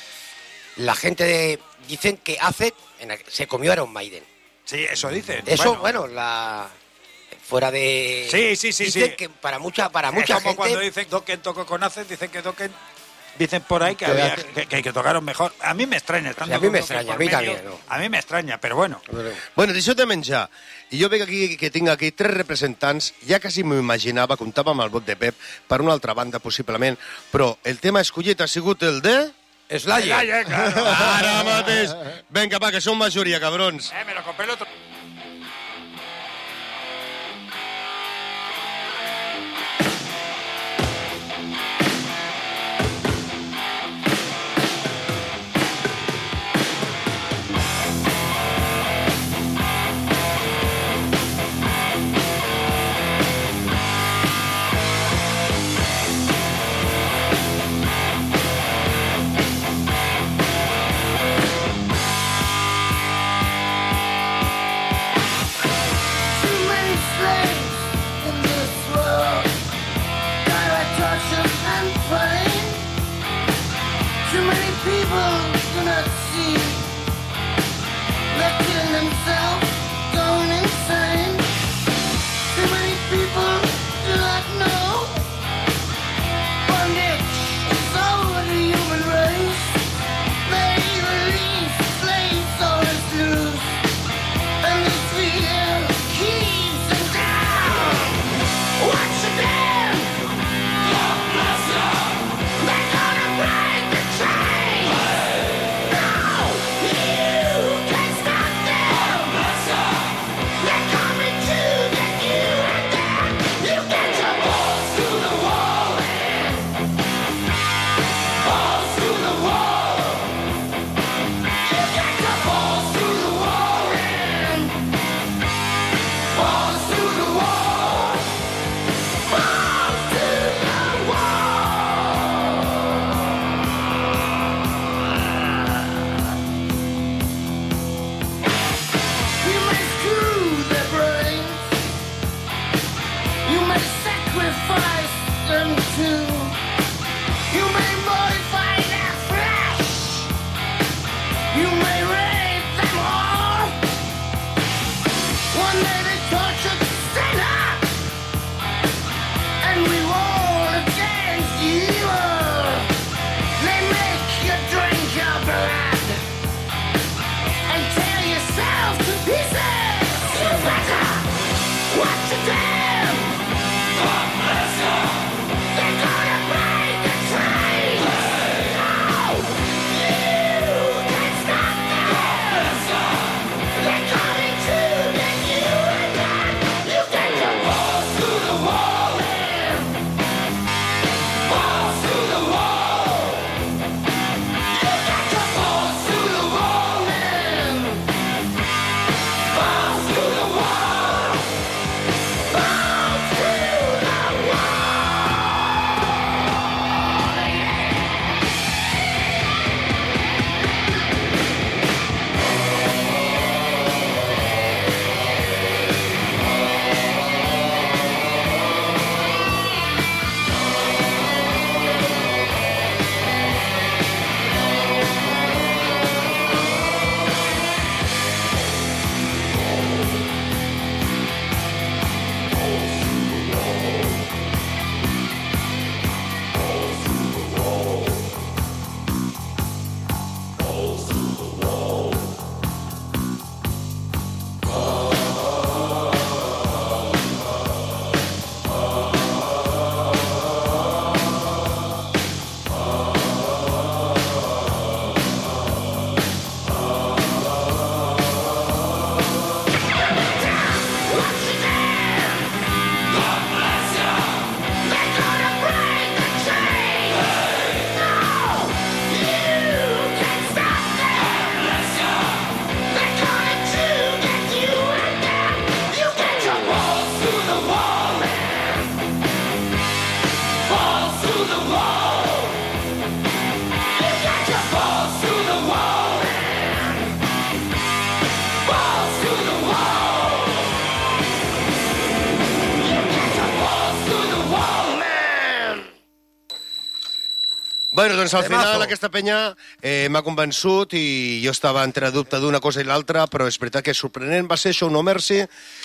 la gente de- dicen que Ace en la- se comió a Iron Maiden. Sí, eso dice. Eso, bueno, la fuera de Sí, sí, sí, dicen sí. que para mucha para Es mucha como gente cuando dicen Dokken tocó con Ace, dicen que Dokken, dicen por ahí que, Que había, hace- que, que tocaron mejor. A mí me extraña. estando Sí, a mí con me Dokken extraña, por a mí medio, también, ¿no? A mí me extraña, pero bueno. Bueno, deixeu de menjar. I jo veig aquí que tinc aquí tres representants, ja quasi m'ho imaginava, comptava amb el vot de Pep, per una altra banda, possiblement, però el tema escollit ha sigut el de... Slayer. Slayer, claro. Ara mateix! Vinga, va, que som majoria, cabrons. Eh, me lo compré el otro. Too many slaves in this world. Direct torture and pain. Too many people do not see. They're killing themselves, going insane. Too many people do not know. Bondage is over the human race. They release slaves always lose. And this fear keeps them down. Watch it down. Your blossom. They're gonna break the chain. No, you can't stop them. Bueno, doncs al Temazo. final aquesta penya eh, m'ha convençut i jo estava entre dubte d'una cosa i l'altra, però és veritat que sorprenent va ser Show No Mercy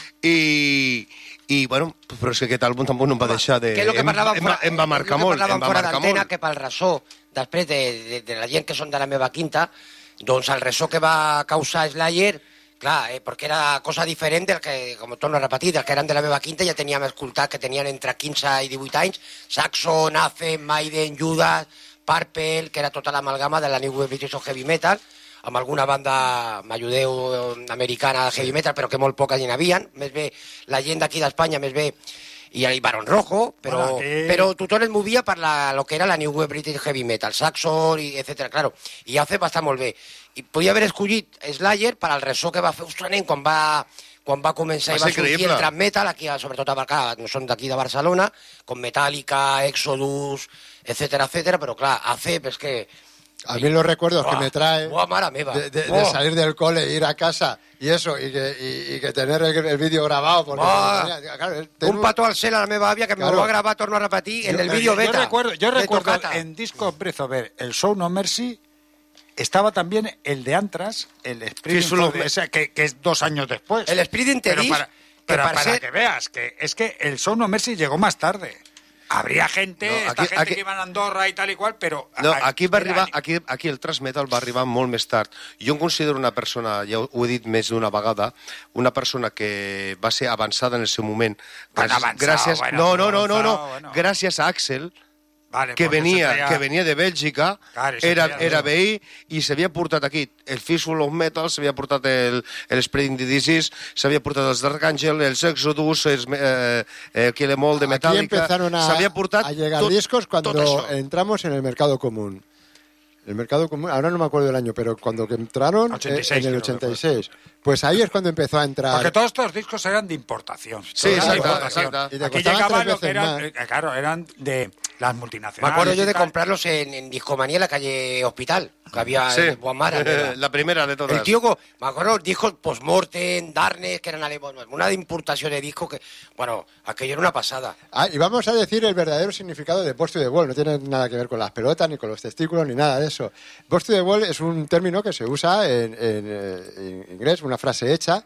i, i bueno, però és que aquest àlbum tampoc no em va deixar de... Que és el que em, parlàvem em, va- em va marcar el que molt, em parlàvem va fora marcar d'antena, molt. que pel ressò, després de, de, de la gent que són de la meva quinta, doncs el ressò que va causar Slayer, clar, eh, perquè era cosa diferent del que, com torno a repetir, dels que eren de la meva quinta, ja teníem escoltat que tenien entre quinze i divuit anys, Saxon, Anthem, Maiden, Judas, Purple, que era tota l'amalgama de la New Wave British of Heavy Metal, amb alguna banda, m'ajudeu, americana de heavy metal, però que molt poca gent havien, més bé la gent d'aquí d'Espanya, més bé, i el Barón Rojo, però, Bueno, aquí- però tothom es movia per la, lo que era la New Wave British Heavy Metal, Saxon, i etcètera. Claro, i Anthem va estar molt bé. I podia haver escollit Slayer per al ressò que va fer Australian quan va, quan va començar Va i va ser sortir creïble. el trap metal, aquí sobretot a Barcelona, no són d'aquí de Barcelona, con Metallica, Exodus, etcétera, etcétera, però clar, Anthem és que... A mí los recuerdos Buah, que me trae buah, mare meva. de, de- de Buah. salir del cole, ir a casa y eso, y que, y, y que tener el, el vídeo grabado. Porque Buah. tenía- claro, Un tengo- pató al cel a la meva àvia que Claro. me lo va a gravar, torno a repetir, en Yo- el vídeo Yo beta. recuerdo, yo de recuerdo Tocata. en Disco Breath of Air, el Show No Mercy, estaba también el de Antras, el Spirit, Fistful of- ese, que, que es dos años después. El Spirit Pero Interis, para, que pero para para ser- que veas, que es que el Show No Mercy llegó más tarde. Habría gente, No, esta aquí- gente aquí- que iba a Andorra y tal y cual, pero... No, ay, aquí va era- arribar, aquí, aquí el thrash metal va arribar molt més tard. Jo em considero una persona, ja ho he dit més d'una vegada, una persona que va ser avançada en el seu moment. Bueno, Gràcies, avançado, gràcies, bueno, no, no, no, no, no, avançado, bueno. gràcies a Axel, Vale, que porque eso venia, traía- que venia de Bèlgica, Claro, eso era, traía- era veí i s'havia portat aquí el Fistful of Metal, s'havia portat el, el Spreading the Disease, s'havia portat els Dark Angel, els Exodus, els, eh, eh, Kill Em All de Aquí Metallica, empezaron a, s'havia portat a llegar tot, discos cuando tot això. entramos en el mercado común. El mercado común, ahora no me acuerdo del año, pero cuando que entraron ochenta y eh, seis en el creo que ochenta y seis, pues ahí es cuando empezó a entrar. Porque todos estos discos eran de importación. Sí, Todos eran de exacto, importación. exacto. Y te Aquí costaban llegaba tres lo que veces eran, más. eh, claro, eran de las Me multinacionales. acuerdo yo y de tal. comprarlos en, en Discomanía en la calle Hospital, que había Sí, en Guamara. ¿verdad? la primera de todas. El tío, co- me acuerdo, discos Postmortem, Darkness, que eran alemanes, una de importación de discos que, bueno, aquello era una pasada. Ah, y vamos a decir el verdadero significado de Boss to the Wall. No tiene nada que ver con las pelotas, ni con los testículos, ni nada de eso. Boss to the Wall es un término que se usa en, en, eh, en inglés, una frase hecha,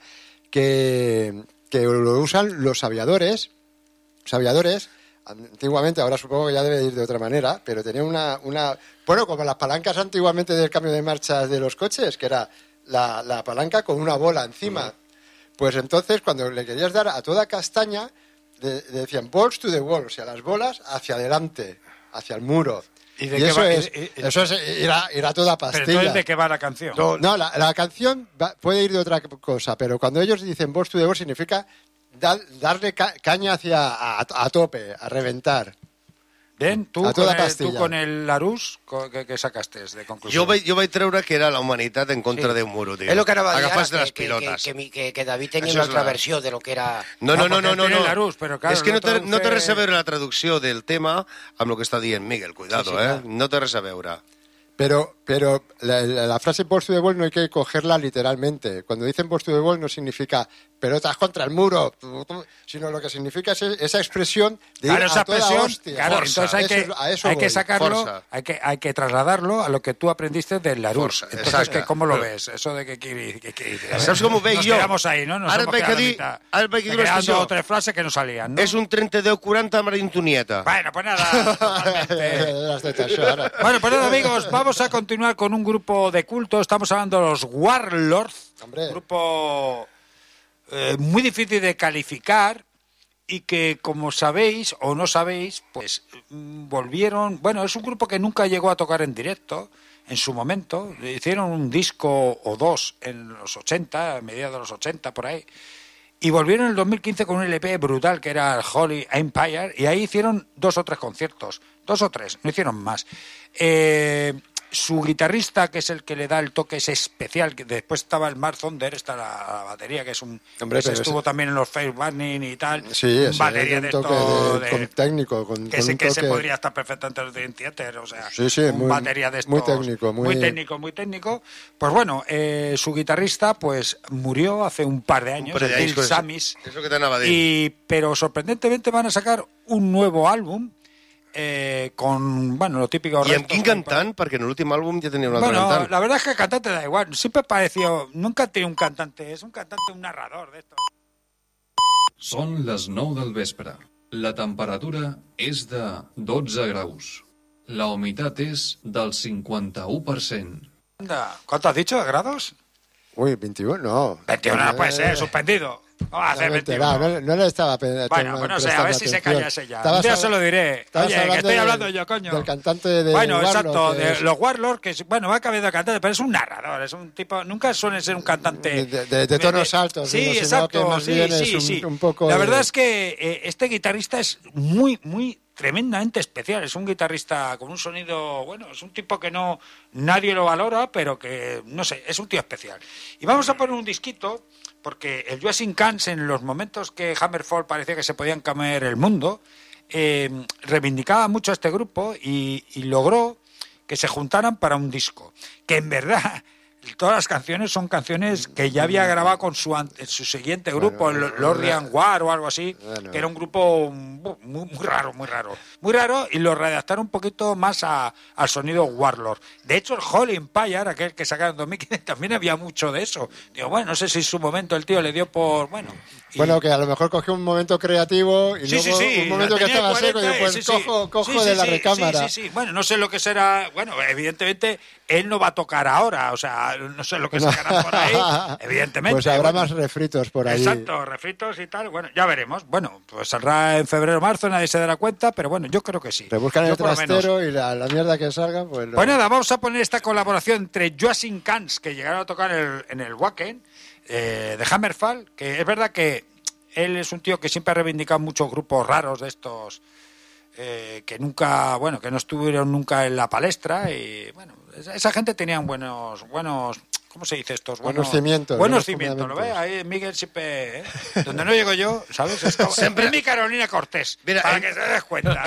que, que lo usan los aviadores. Los aviadores, antiguamente, ahora supongo que ya debe ir de otra manera, pero tenía una, una... Bueno, como las palancas antiguamente del cambio de marchas de los coches, que era la, la palanca con una bola encima. Pues entonces, cuando le querías dar a toda castaña, de- de- decían balls to the wall, o sea, las bolas hacia adelante, hacia el muro. ¿Y Y, de qué eso, va- es, y- y- eso es ir a, ir a toda Pero pastilla. entonces, ¿de qué va la canción? No, no, la, la canción va- puede ir de otra cosa, pero cuando ellos dicen balls to the wall significa da- darle ca- caña hacia a, a tope, a reventar. Bien, tú, A toda con el, pastilla. tú con el Larús, co- ¿qué, qué sacaste de conclusión? Jo vaig, jo vaig treure que era la humanitat en contra Sí. d'un muro, tio. Es lo que anava a dir ara, Agafats de que, les que, que, pilotes. que, mi- que, que David tenia Això una és altra la- versió de lo que era... No, no, no, No, no, no. porque no. tiene Larús, però, claro, és que no no té, no té traduce- res a veure la traducció del tema amb el que està dient Miguel, cuidado, Sí, sí, eh? clar. No té res a veure. Pero, pero la, la- la frase balls to the wall no hay que cogerla literalmente. Cuando dicen balls to the wall no significa pelotas contra el muro, sino lo que significa es esa expresión de Claro, ir esa a toda expresión, hostia. claro, Forza. entonces hay Eso que, es- a eso hay que voy, sacarlo, forza. hay que, hay que trasladarlo a lo que tú aprendiste del Larús. Forza, Entonces, exacte. ¿qué- ¿cómo lo Però- ves? Eso de que quiere... Que, que, que- Saps com ho veig Nos jo? quedamos ahí, ¿no? Nos Ara hemos vaig a quedado a dir- mitad. ara vaig a dir Me una quedan expressió. dos o tres frases que no salían, ¿no? És un trenta deu quaranta amb Antonieta. Bueno, pues nada, totalmente. Las tetas, això, ara. Bueno, pues nada, amigos, vamos a continuar con un grupo de culto. Estamos hablando de los Warlords, Hombre. un grupo eh, muy difícil de calificar y que, como sabéis o no sabéis, pues mm, volvieron... Bueno, es un grupo que nunca llegó a tocar en directo en su momento. Hicieron un disco o dos en los ochenta, a mediados de los ochenta, por ahí. Y volvieron en el dos mil quince con un L P brutal que era el Holy Empire, y ahí hicieron dos o tres conciertos, dos o tres, no hicieron más. Eh, su guitarrista, que es el que le da el toque ese especial, que después estaba el Mark Thunder, está la, la batería, que es un... Hombre, ese pero estuvo ese- también en los Face Burning y tal. Sí, un ese batería es de un toque esto de- de- con técnico, con, que con se, un que se toque- podría estar perfectamente en el theater, o sea, Sí, sí, un muy- batería de estos, muy técnico, muy- técnico, muy técnico. Pues bueno, eh, su guitarrista pues murió hace un par de años, par de el años, Bill pues, Samis, és el que t'anava a dir. y, pero sorprendentemente van a sacar un nuevo álbum eh, con, bueno, lo típico... I amb quin cantant? Perquè en l'últim àlbum ja tenia un altre Bueno, cantant. la verdad es que el cantante da igual. Siempre pareció... Nunca tiene un cantante. Es un cantante, un narrador de esto. Són les nou del vespre. La temperatura és de dotze graus. La humitat és del cinquanta-u per cent. Anda, ¿cuánto has dicho de grados? Uy, veintiuno, no. veintiuno no puede ser, suspendido. Vamos a hacer veintiuno. No, no le estaba pe- Bueno, pues no sé, a ver si se calla ese ya. Un día se lo diré. estabas Oye, que hablando estoy de- hablando yo, coño. Del cantante de Bueno, Warlord, exacto, que de es- los Warlords, que es- bueno, va cambiando de cantante, pero es un narrador, es un tipo, nunca suele ser un cantante... De, de- de tonos altos, Sí, digo, sino exacto, que más sí, bien sí, es un, sí. un poco... La de- verdad es que eh, este guitarrista es muy, muy tremendamente especial. Es un guitarrista con un sonido, bueno, es un tipo que no nadie lo valora, pero que, no sé, es un tío especial. Y vamos a poner un disquito, porque el Joachim Kans, en los momentos que Hammerfall parecía que se podían comer el mundo, eh, reivindicaba mucho a este grupo y, y logró que se juntaran para un disco. Que en verdad, todas las canciones son canciones que ya había grabado con su, an- su siguiente grupo, Bueno, el Lordian War o algo así, Bueno. que era un grupo muy, muy raro, muy raro. Muy raro, y lo redactaron un poquito más a- al sonido Warlord. De hecho, el Holy Empire, aquel que sacaron en dos mil quince, también había mucho de eso. Digo, bueno, no sé si en su momento el tío le dio por... Bueno, y- Bueno, que a lo mejor cogió un momento creativo y Sí, sí, luego sí, un momento la que tenía estaba cuarenta, seco y pues sí, sí. cojo, cojo Sí, sí, de la sí, recámara. Sí, sí, sí. Bueno, no sé lo que será... Bueno, evidentemente, él no va a tocar ahora, o sea, no sé lo que sacará por ahí, evidentemente. Pues habrá Bueno, más refritos por ahí. exacto, refritos y tal, bueno, ya veremos. Bueno, pues saldrá en febrero o marzo, nadie se dará cuenta, pero bueno, yo creo que sí. Rebuscan Yo el por lo menos. trastero y la, la mierda que salga, pues... lo- Pues nada, vamos a poner esta colaboración entre Joachim Kans, que llegaron a tocar en el, en el Wacken, eh, de Hammerfall, que es verdad que él es un tío que siempre ha reivindicado muchos grupos raros de estos, eh, que nunca, bueno, que no estuvieron nunca en la palestra, y bueno, esa, esa gente tenía buenos, buenos, ¿cómo se dice estos? Buenos cimientos, Buenos buenos cimientos, ¿lo ves? fundamentos. Ahí Miguel siempre, ¿eh? Donde no llego yo, ¿sabes? Es, como, Siempre- es mi Carolina Cortés, Mira, para el- que se des cuenta.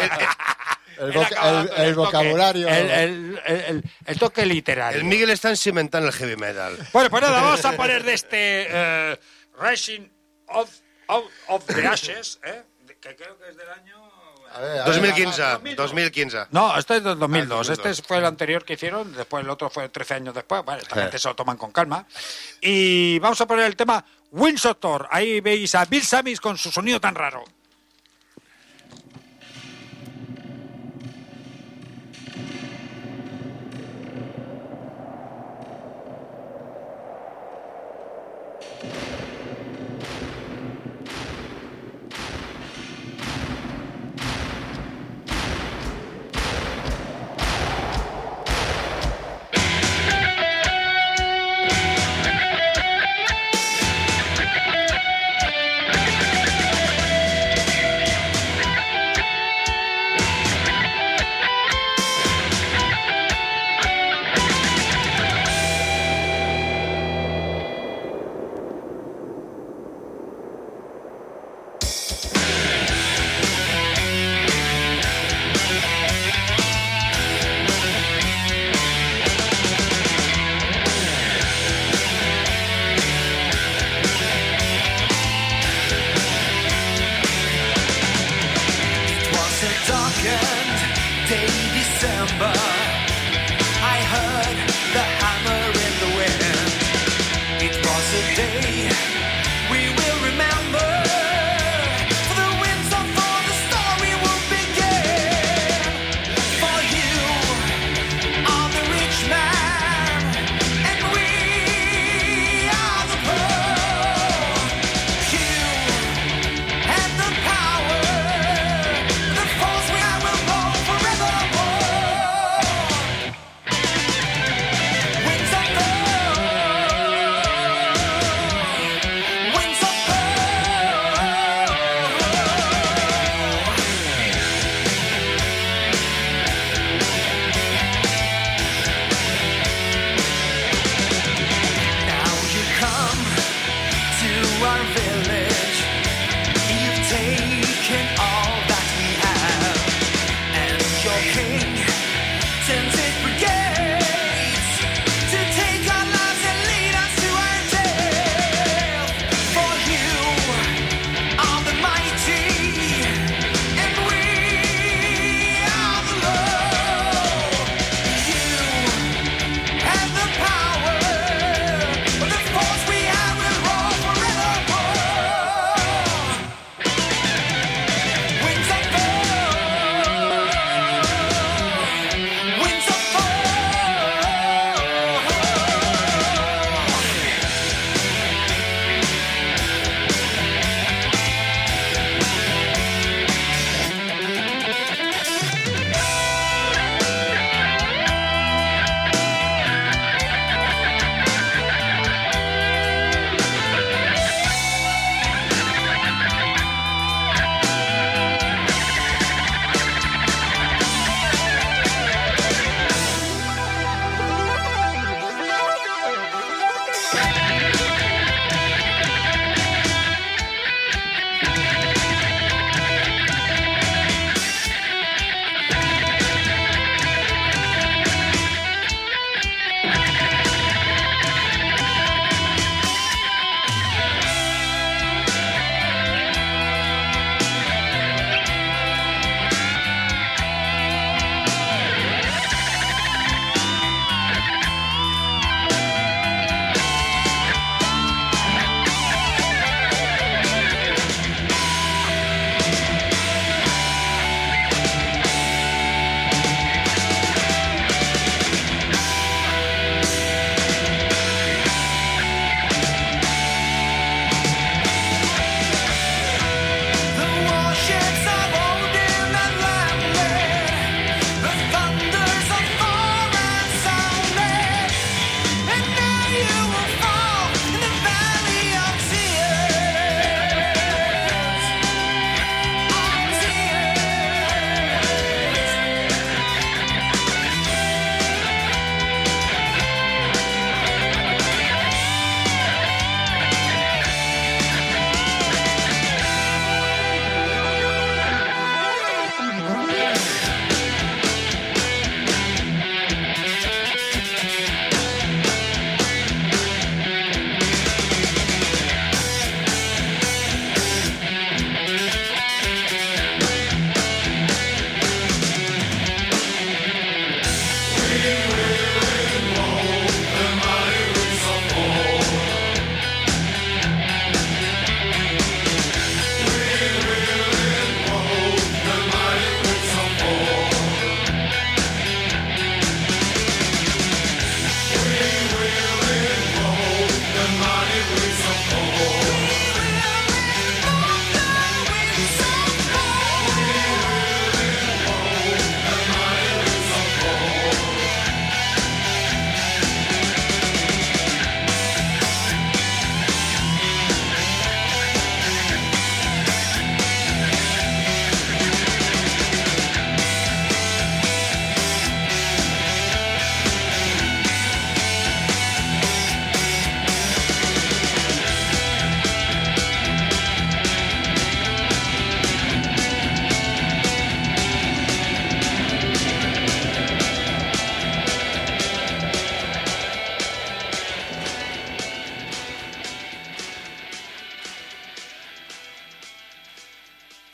El, Él voca- acaba el- con el toque, vocabulario... El, el- el- el- el toque literario. El Miguel està cimentant el heavy metal. Bueno, pues nada, vamos a poner de este eh, Rising of, of, of the Ashes, ¿eh? que creo que es del año... A ver, a ver, dos mil quinze, dos mil dos. dos mil quinze. No, este es del dos mil dos. Ah, dos mil dos. Este fue el anterior que hicieron, después el otro fue trece años después. Vale, esta gente se lo toman con calma. Y vamos a poner el tema Windsor. Ahí veis a Bill Samis con su sonido tan raro. Thank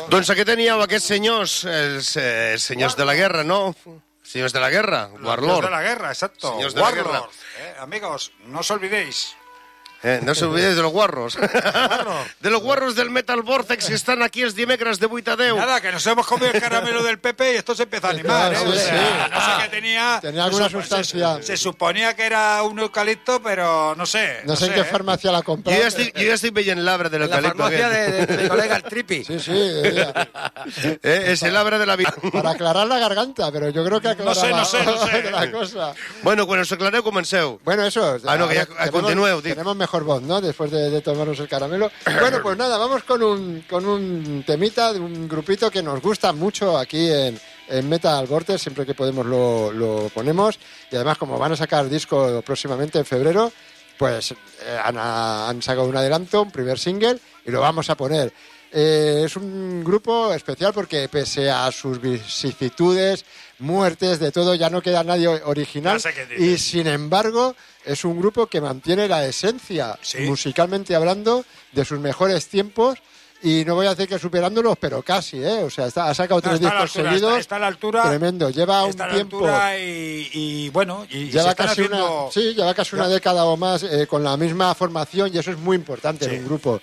Doncs aquí teníeu aquests senyors, els, eh, els senyors de la guerra, no? Senyors de la guerra, Warlord. Señores de la guerra, exacto. Señores de la Warlord. guerra. Eh, amigos, no os olvidéis. Eh, no se olvidéis de los guarros. De los guarros del Metal Vortex que están aquí els dimecres de vuit a deu. Nada, que nos hemos comido el caramelo del Pepe y esto se empieza a animar, ¿eh? Sí, O sea, sí. no sé qué tenía. Tenía alguna se, sustancia. Se, se suponía que era un eucalipto, pero no sé. No sé en qué ¿eh? farmacia la Jo compré. ja estic, jo ja estic veient l'arbre de En la l'eucalipto. farmacia aquest. de, de, de mi colega el Tripi. Sí, sí. eh, Eh, és l'arbre de la vida. Para aclarar la garganta, pero yo creo que aclaraba No sé, no sé, no sé. la cosa. Bueno, quan us aclareu, comenceu. Bueno, eso. Ah, no, que ya- tenemos- continueu, dic. Tenemos mejor voz, ¿no? Después de, de tomarnos el caramelo. Bueno, pues nada, vamos con un, con un temita de un grupito que nos gusta mucho aquí en, en Metal Vortex. Siempre que podemos lo, lo ponemos. Y además, como van a sacar disco próximamente en febrero, pues eh, han, han sacado un adelanto, un primer single, y lo vamos a poner. Eh, es un grupo especial porque pese a sus vicisitudes, muertes, de todo, ya no queda nadie original. Ya sé qué dices. Y sin embargo, es un grupo que mantiene la esencia, Sí. musicalmente hablando, de sus mejores tiempos. Y no voy a decir que superándolos, pero casi, ¿eh? O sea, está- ha sacado No, tres está a la discos altura, seguidos. está, está a la altura. Tremendo. Lleva está un a la tiempo. altura y, y, bueno, y, y se Lleva están casi, haciendo... una, sí, lleva casi una Ya. década o más eh, con la misma formación y eso es muy importante Sí. en un grupo.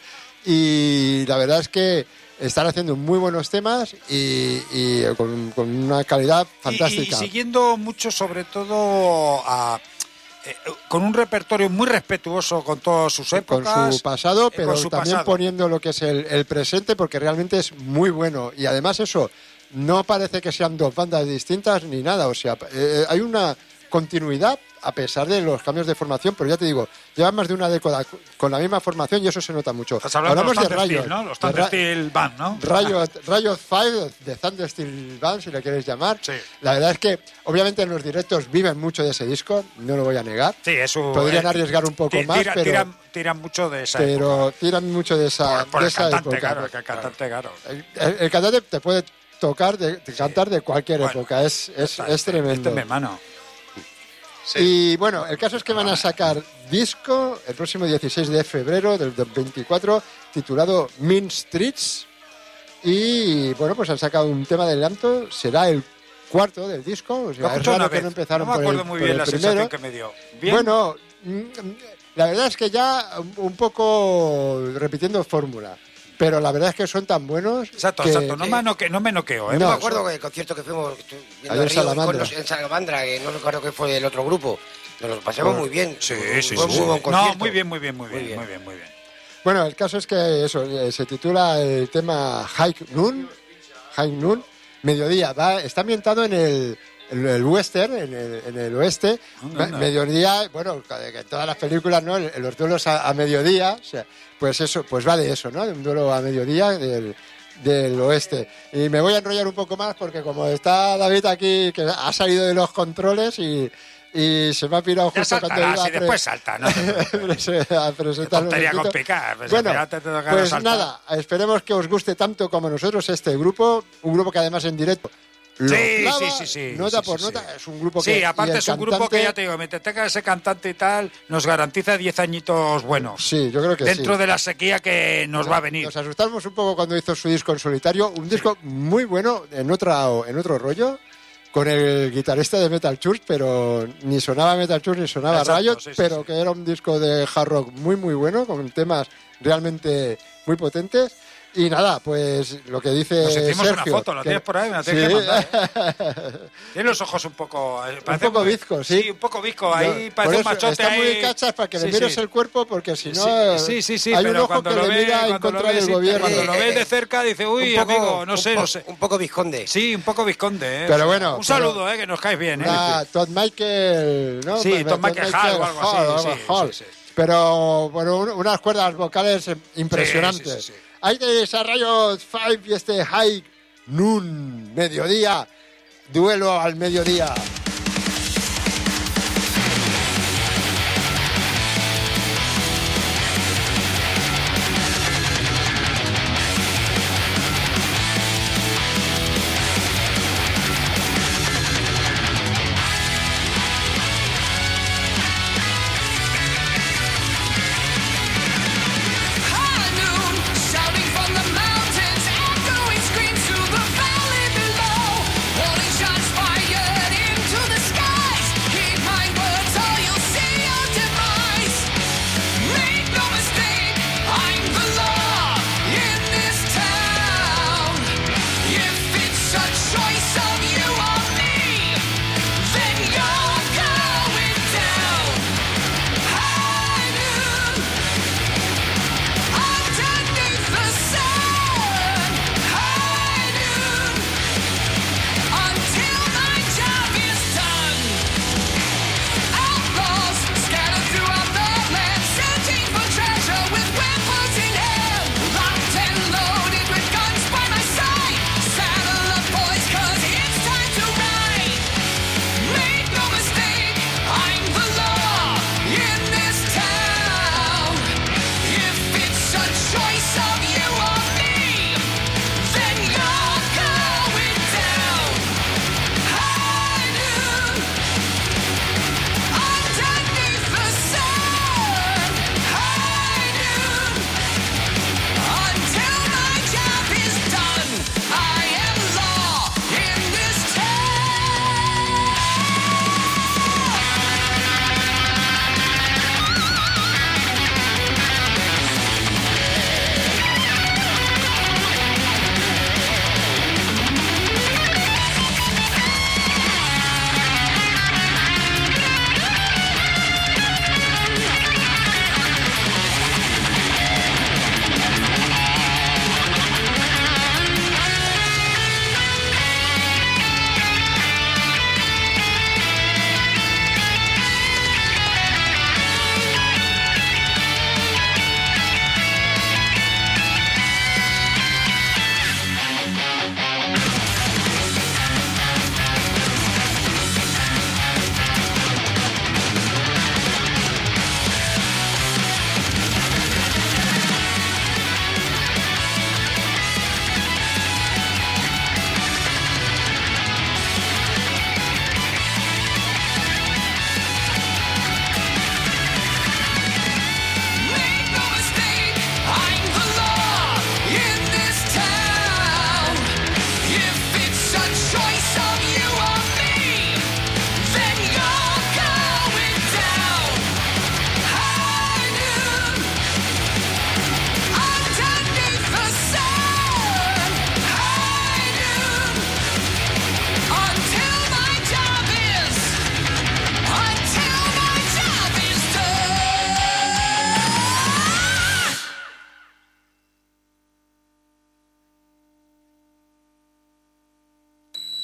Y la verdad es que están haciendo muy buenos temas y, y con, con una calidad Y- fantástica. Y, siguiendo mucho, sobre todo, a, eh, con un repertorio muy respetuoso con todas sus con épocas. su pasado, eh, pero con su también pasado. poniendo lo que es el, el presente, porque realmente es muy bueno. Y además eso, no parece que sean dos bandas distintas ni nada. O sea, eh, hay una continuidad a pesar de los cambios de formación, pero ya te digo, llevan más de una década con la misma formación y eso se nota mucho. Estás hablando Hablamos de los de Thunder Riot, Steel, ¿no? Los de Thunder Ra- Steel Band, ¿no? Riot, Riot cinco, de Thunder Steel Band, si le quieres llamar. Sí. La verdad es que, obviamente, en los directos viven mucho de ese disco, no lo voy a negar. Sí, es un- Podrían eh, arriesgar un poco ti- más, tira- pero, tiran, tiran mucho de esa época. pero tiran mucho de esa, Por, por de el esa cantante, época. claro, el cantante, claro. El, el- el cantante te puede tocar, de, de cantar de cualquier Bueno, época, es, es, Está, es tremendo. Este es mi hermano. Y bueno, el caso es que van a sacar disco el próximo dieciséis de febrero del del veinticuatro, titulado Mean Streets. Y bueno, pues han sacado un tema de adelanto, será el cuarto del disco. O sea, Lo es escuché una raro que vez. no empezaron no me por acuerdo el, muy por bien el la primero. sensación que me dio. ¿Bien? Bueno, mm, la verdad es que ya un- un poco repitiendo fórmula. Pero la verdad es que son tan buenos. Exacto, que, exacto. No me, noque- no me noqueo, ¿eh? No, Yo me acuerdo que el concierto que fuimos que estu- viendo Ayer a Río, Salamandra. con los- en Salamandra, que no recuerdo que fue el otro grupo. Nos lo pasamos muy bien. Sí, Fue sí, un sí. muy buen sí. concierto. No, muy bien, muy bien, muy bien, Muy bien. muy bien, muy bien. Bueno, el caso es que eso, eh, se titula el tema High Noon, High Noon, mediodía. Va, está ambientado en el, en el western, en el, en el oeste. Anda, anda. Mediodía, bueno, que en todas las películas, ¿no? En los duelos a, a mediodía, o sea, pues eso, pues va de eso, ¿no? De un duelo a mediodía del, del oeste. Y me voy a enrollar un poco más porque como está David aquí, que ha salido de los controles y, y se me ha pirado Ya justo cuando saltarás iba a y pre- después salta, ¿no? a presentar Tontería un con poquito. picar. Pues Bueno, al final te toca pues saltar. nada, esperemos que os guste tanto como a nosotros este grupo, un grupo que además en directo lo Sí, clava, sí, sí, sí. nota sí, por sí, nota, sí. es un grupo que... Sí, y aparte el es un grupo que cantante- ya te digo, mientras tenga ese cantante y tal, nos garantiza diez añitos buenos. Sí, yo creo que Dentro sí. de la sequía que nos va a venir. Nos asustamos un poco cuando hizo su disco en solitario, un disco muy bueno en, otra, en otro rollo, con el guitarrista de Metal Church, pero ni sonaba Metal Church ni sonaba Exacto, Riot, sí, sí, pero sí. que era un disco de hard rock muy muy bueno, con temas realmente muy potentes. Y nada, pues lo que dice Nos hicimos Sergio, una foto, la que- tienes por ahí, me la tienes Sí. que mandar. ¿eh? Tiene los ojos un poco... eh, parece poco muy- bizcos, sí. Sí, un poco bizco, ahí No, parece por un eso, machote está muy ahí. cachas para que le Sí, mires sí. el cuerpo, porque si no Sí, sí, sí, hay un pero ojo cuando que lo le ves, mira en cuando lo contra ves, del sí, gobierno. cuando lo ves de cerca dice, uy, Un poco- amigo, no un sé, po- no sé. Un poco visconde. Sí, un poco visconde, ¿eh? Pero bueno, Un saludo, ¿eh? Que nos caes bien, ¿eh? Una Todd Michael, ¿no? Sí, Pues, Todd Michael Hall o algo así, Hall, sí, Hall. sí, sí. Pero bueno, un- unas cuerdas vocales impresionantes. Sí, sí, sí, sí. Hay de Riot cinco y este High Noon, mediodía, duelo al mediodía. High noon, shouting from the mountains, echoing, screaming.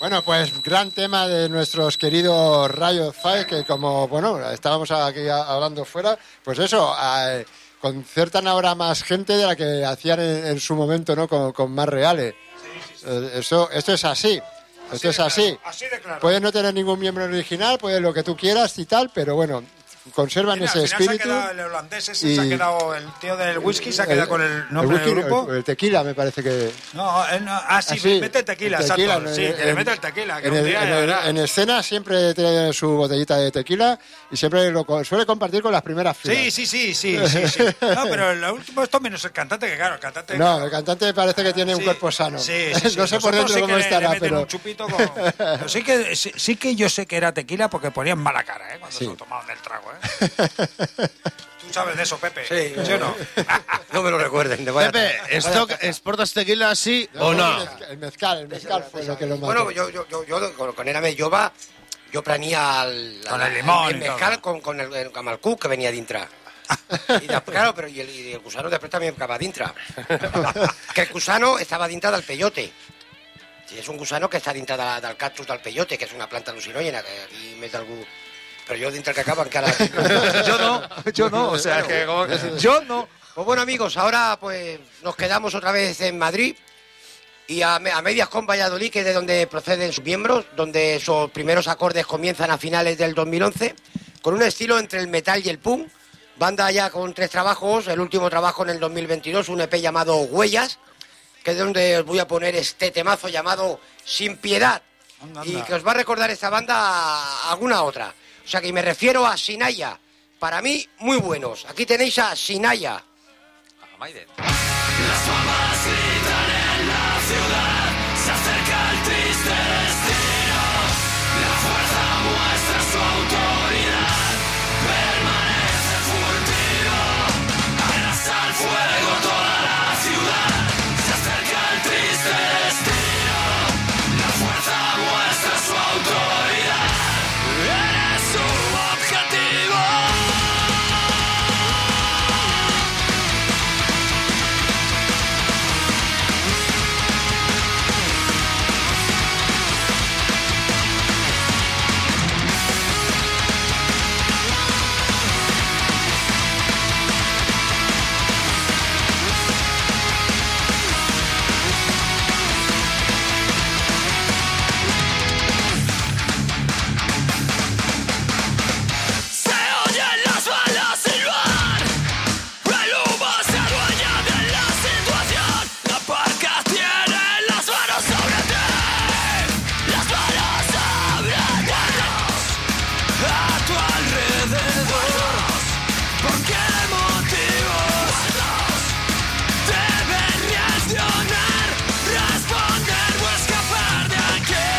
Bueno, pues gran tema de nuestros queridos Riot Five, que como, bueno, estábamos aquí hablando fuera, pues eso, eh, concertan ahora más gente de la que hacían en, en su momento, ¿no? Con, con más reales. Sí, sí, sí. Eh, eso, esto es así. Esto así es así. Claro, así de claro. Puedes no tener ningún miembro original, puedes lo que tú quieras y tal, pero bueno, conservan Mira, ese al final espíritu. Se ha quedado el holandés ese, y... se ha quedado el tío del whisky, se ha quedado el, con el nombre el whisky, del grupo. El, el tequila, me parece que. No, él no ah, sí, ah, sí, mete el tequila, el tequila exacto. en, Sí, en, que le mete el tequila. Que en, un el, día, en, el, en escena siempre tiene su botellita de tequila y siempre lo suele compartir con las primeras filas. Sí, sí, sí, sí, sí, sí. No, pero lo último esto menos el cantante, que claro, el cantante... No, claro, el cantante parece que tiene sí, un cuerpo sano. Sí, sí, sí. No sé por dentro sí cómo que estará, le meten pero... un chupito con... pero sí, que, sí, sí que yo sé que era tequila porque ponían mala cara, ¿eh? Cuando Sí. se lo tomaban del trago, ¿eh? Tú sabes de eso, Pepe. Sí. ¿Sí o no? No me lo recuerden. De vaya Pepe, tarde. esto, ¿es portas tequila sí o no? El mezcal, el mezcal fue lo que lo mató. Bueno, yo, yo, yo, yo con, con Érame Jova, yo planía el, Con el limón el y mezcal todo. con, con el, el camalcú que venía dintre. I de, claro, però i el, i el gusano després també acaba dintre. Que el gusano estava dintre del peyote. Sí, és un gusano que està dintre de, del cactus del peyote, que és una planta alucinògena, que aquí més d'algú... Però jo dintre el que acaba encara... Yo no, yo no, o sea, que... Yo no. Pues bueno, amigos, ahora pues nos quedamos otra vez en Madrid y a, a medias con Valladolid, que es de donde proceden sus miembros, donde sus primeros acordes comienzan a finales del dos mil once, con un estilo entre el metal y el punk. Banda ya con tres trabajos, el último trabajo en el dos mil veintidós, un E P llamado Huellas, que es de donde os voy a poner este temazo llamado Sin Piedad, Anda, y anda. que os va a recordar esta banda a alguna otra. O sea que me refiero a Sinaya, para mí muy buenos. Aquí tenéis a Sinaya. Maiden. Las famas gritan en la ciudad, se acerca el triste destino. La fuerza muestra su autoridad, permanece furtivo. Arrasa al fuego toda la ciudad, se acerca el triste destino. La fuerza muestra su autoridad, eres su objetivo. Se oyen las balas silbar, el humo se adueña de la situación. La parca tiene las manos sobre ti, las manos sobre ti. A tu alrededor, ¿por qué motivos? Deben reaccionar, responder o escapar de aquí.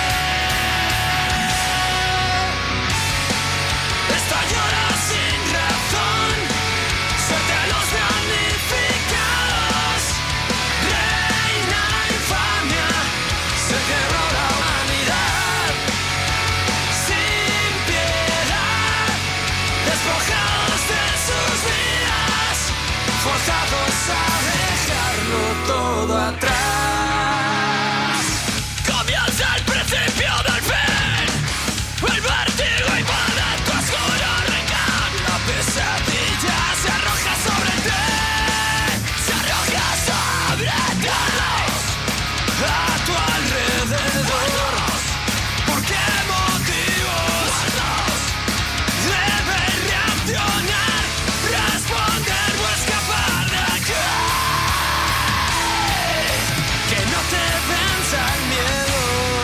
Esta llora sin razón, suerte a los damnificados. Reina infamia, se quebró la humanidad. Sin piedad, despojados de sus vidas, forzados a dejarlo todo atrás. Comienza el principio del fin, el vértigo invade tu oscuro rincón. La pesadilla se arroja sobre ti, se arroja sobre ti. A tu alrededor, ¿por qué motivos? Deben reaccionar, responder o escapar de aquí. Que no te venza el miedo.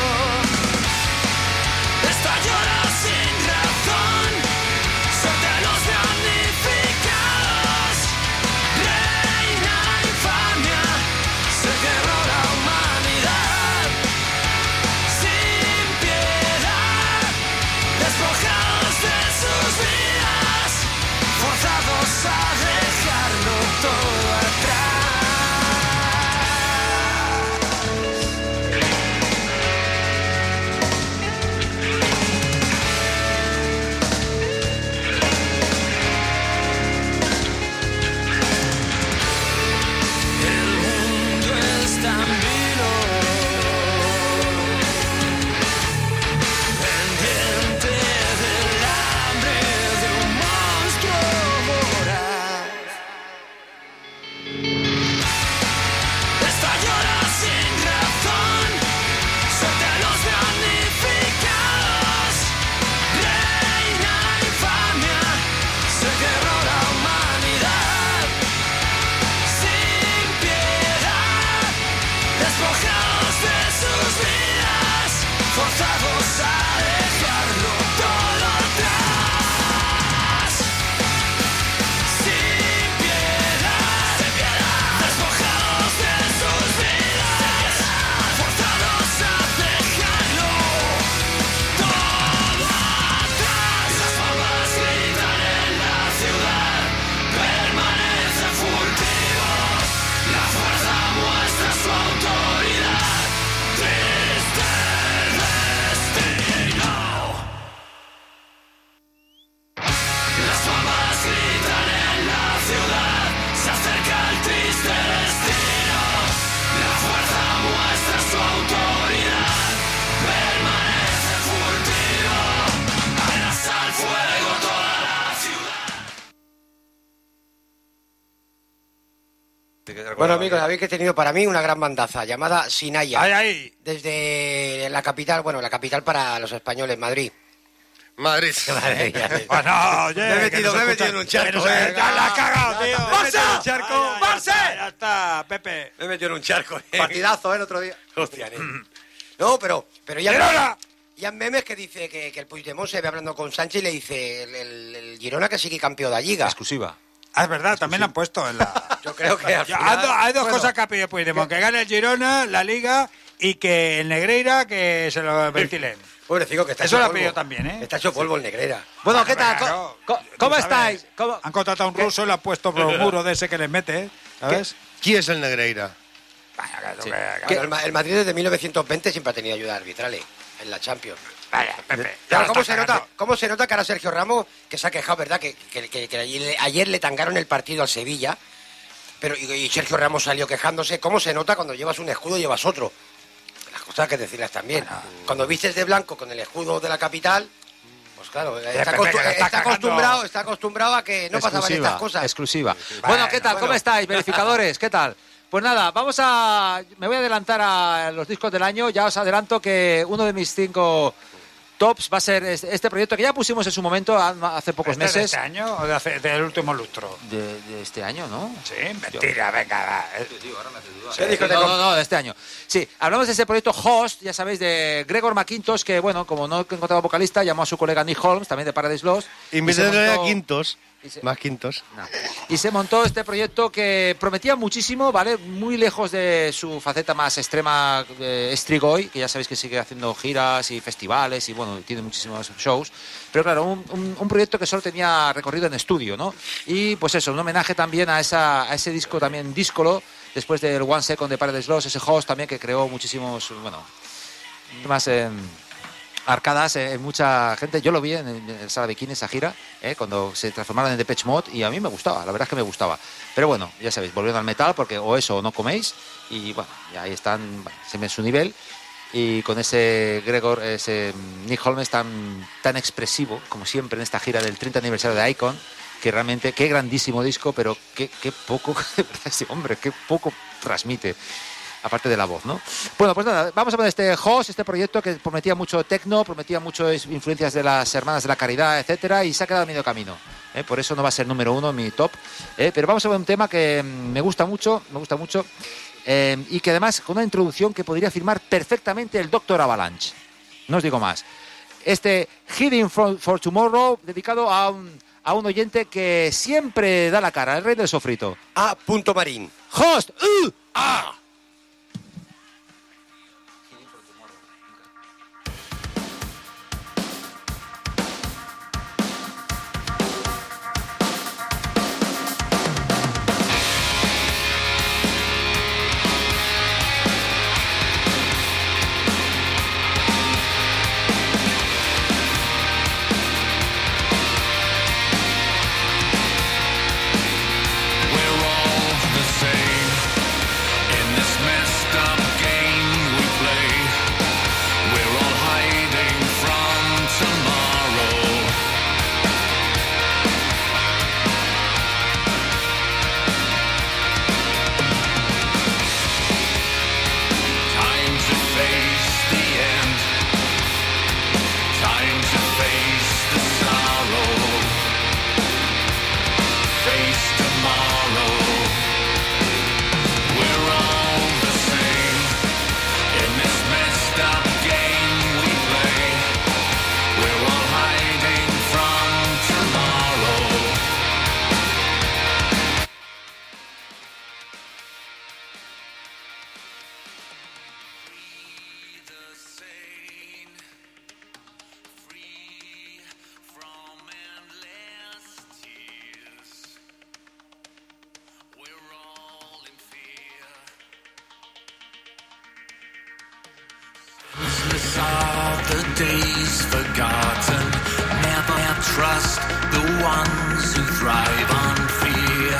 Esta llora sin razón, suerte a los damnificados. Reina infamia, se quebró la humanidad. Sin piedad, despojados de sus vidas, forzados a dejarlo todo atrás. El mundo es tan vilo Bueno, amigos, habéis que he tenido para mí una gran bandaza llamada Sinaya. ¡Ay, ay! Desde la capital, bueno, la capital para los españoles, Madrid. Madrid. Bueno, oye, me he metido, me he metido en un charco. Eh, eh. ya la has cagado, tío. ¡Barça! ¡Charco! ¡Barça! Ya está, Pepe. Me he metido en un charco. eh. Partidazo, ¿eh? El otro día. Hostia, nene. No, pero, pero ya... ¡Girona! Ya en memes que dice que, que el Puigdemont se ve hablando con Sánchez y le dice el, el, el Girona que sigue campeón de la Liga. Exclusiva. Ah, es verdad, también lo han puesto en la... Yo creo que al Ya, final... hay, do- hay dos bueno, cosas que ha pedido Puigdemont, que gane el Girona, la Liga y que el Negreira que se lo ventilen. Pobrecito, que está Eso hecho lo ha polvo. pedido también, ¿eh? Está hecho polvo el Negreira. Bueno, ¿qué tal? Venga, Co- no. co- Tú ¿Cómo sabes, estáis? ¿Cómo- Han contratado a un ruso y lo han puesto por un muro de ese que les mete, ¿sabes? Qui és el Negreira? Vaya, que- Sí. que- Bueno, el, Ma- el Madrid desde mil novecientos veinte siempre ha tenido ayuda arbitral eh, en la Champions. Vaya, Pepe. ya Claro, lo ¿cómo estás se, nota, cagando. ¿Cómo se nota que ahora Sergio Ramos, que se ha quejado, verdad, que, que, que- que ayer, le- ayer le tangaron el partido al Sevilla, pero y, y Sergio Ramos salió quejándose? ¿Cómo se nota cuando llevas un escudo y llevas otro? Las cosas hay que decirlas también. Cuando vistes de blanco con el escudo de la capital, pues claro, está, Pepe, acostu- que lo está está acostumbrado, está acostumbrado a que no pasaban estas cosas. Exclusiva. Bueno, Bueno, ¿qué tal? bueno. ¿Cómo estáis, verificadores? ¿Qué tal? Pues nada, vamos a... Me voy a adelantar a los discos del año. Ya os adelanto que uno de mis cinco tops va a ser este este proyecto que ya pusimos en su momento, ha- hace pocos ¿Este es de meses. este año o de hace- del último lustro? De, de este año, ¿no? Sí, mentira, venga, va. Eh, ¿Qué disco te No, comp- no, no, de este año. Sí, hablamos de ese proyecto Host, ya sabéis, de Gregor McIntosh, que, bueno, como no encontraba vocalista, llamó a su colega Nick Holmes, también de Paradise Lost. En y vez se de darle a montó- Quintos, y se- más Quintos. No. Y se montó este proyecto que prometía muchísimo, ¿vale? Muy lejos de su faceta más extrema, eh, Strigoi, que ya sabéis que sigue haciendo giras y festivales y, bueno, tiene muchísimos shows. Pero claro, un, un- un proyecto que solo tenía recorrido en estudio, ¿no? Y pues eso, un homenaje también a, esa, a ese disco también díscolo, después del One Second de Paradise Lost, ese Host también que creó muchísimos, bueno, más en arcadas en mucha gente. Yo lo vi en, en el Sala Bikini, esa gira, ¿eh? Cuando se transformaron en Depeche Mode, y a mí me gustaba, la verdad es que me gustaba. Pero bueno, ya sabéis, volviendo al metal, porque o eso o no coméis, y bueno, y ahí están, bueno, siempre en su nivel. Y con ese Gregor, ese Nick Holmes tan, tan expresivo, como siempre en esta gira del treinta aniversario de Icon, que realmente, qué grandísimo disco, pero qué, qué poco, de verdad, ese hombre, qué poco transmite, aparte de la voz, ¿no? Bueno, pues nada, vamos a ver este Host, este proyecto que prometía mucho techno, prometía muchas influencias de las Hermanas de la Caridad, etcétera, y se ha quedado a medio camino, ¿eh? Por eso no va a ser número uno en mi top, ¿eh? Pero vamos a ver un tema que mm, me gusta mucho, me gusta mucho, eh, y que además con una introducción que podría firmar perfectamente el doctor Avalanche. No os digo más. Este Hiding for, for Tomorrow, dedicado a un, a un oyente que siempre da la cara, el rey del sofrito. A. Punto Marín. Host, ¡uh! ¡Ah! We're all the same in this messed up game we play. We're all hiding from tomorrow. Time to face the end. Time to face the sorrow. Face tomorrow. We're all the same in this messed up game we play. We're all hiding from tomorrow. Free the sane, free from endless tears. We're all in fear. Senseless are the days forgotten. Never trust the ones who thrive on fear.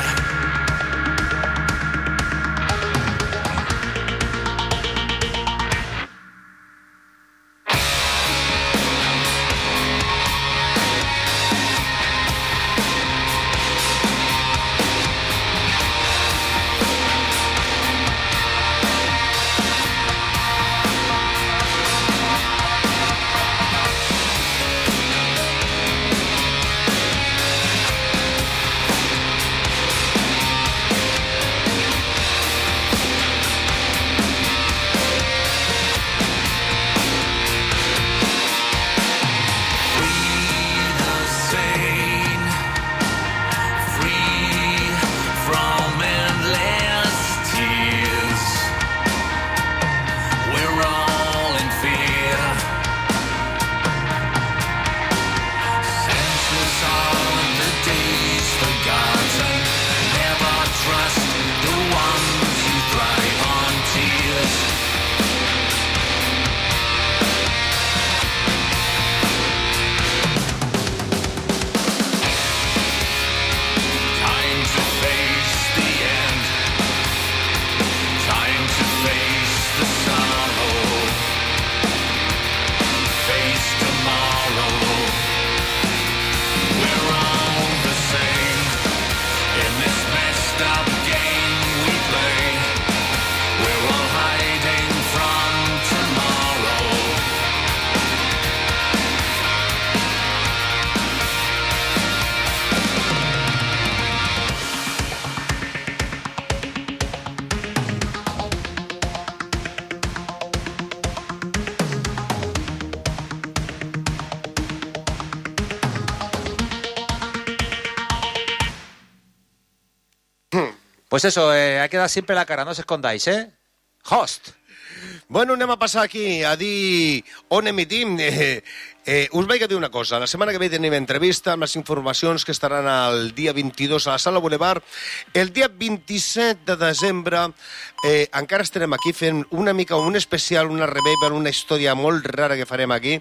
Pues eso, eh, hay que dar siempre la cara, no os escondáis, ¿eh? Host. Bueno, anem a passar aquí a dir on emitim. Eh, eh, us vaig a dir una cosa. La setmana que ve tenim entrevista amb les informacions que estaran el dia vint-i-dos a la Sala Boulevard. El dia vint-i-set de desembre eh, encara estarem aquí fent una mica un especial, una revival, una història molt rara que farem aquí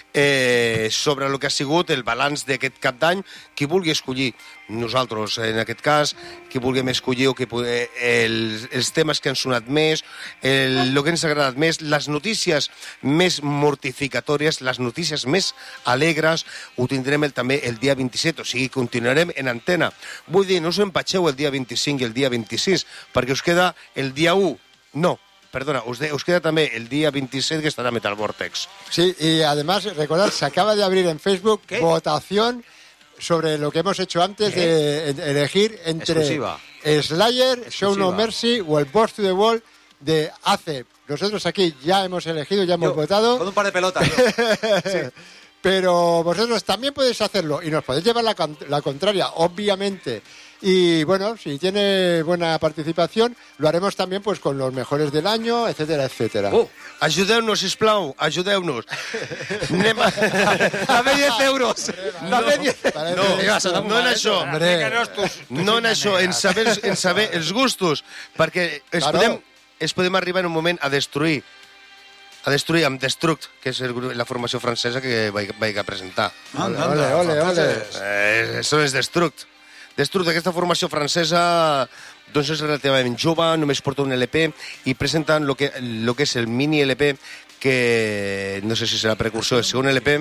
eh, sobre el que ha sigut el balanç d'aquest cap d'any. Qui vulgui escollir, nosaltres en aquest cas, qui vulguem escollir o que, eh, els, els temes que han sonat més, el, el que ens ha agradat més, les notícies més mortificatòries, les notícies més alegres, ho tindrem el, també el dia vint-i-set, o sigui, continuarem en antena. Vull dir, no us empatxeu el dia vint-i-cinc i el dia vint-i-sis, perquè us queda el dia u. No, perdona, us, de, us queda també el dia vint-i-set que estarà Metal Vortex. Sí, y además, recordad, se acaba de abrir en Facebook ¿Qué? votación sobre lo que hemos hecho antes ¿Qué? de en- elegir entre Exclusiva. Slayer, Show No Exclusiva. Mercy o el Boss to the Wall de A C E P. Nosotros aquí ya hemos elegido, ya hemos Yo, votado. Con un par de pelotas. yo. Pero vosotros también podéis hacerlo y nos podéis llevar la, con- la contraria, obviamente. Y bueno, si tiene buena participación, lo haremos también pues con los mejores del año, etcétera, etcétera. Uh, Ajudeu-nos, sisplau, ajudeu-nos. Anem a... dame diez euros. Dame diez Parece- No, Vinga, se no en això. Hombre. Explícanos tus- tus No en això, en saber, en saber els gustos, perquè es, Claro. podem, es podem arribar en un moment a destruir, a destruir amb Destruct, que és el, grup- la formació francesa que vaig, vaig a presentar. Ole, ole, ole, ole. Eh, són els Destruct. Destruct, aquesta formació francesa, doncs és relativament jove, només porta un L P i presenten el que, lo que és el mini L P, que no sé si serà precursor del segon L P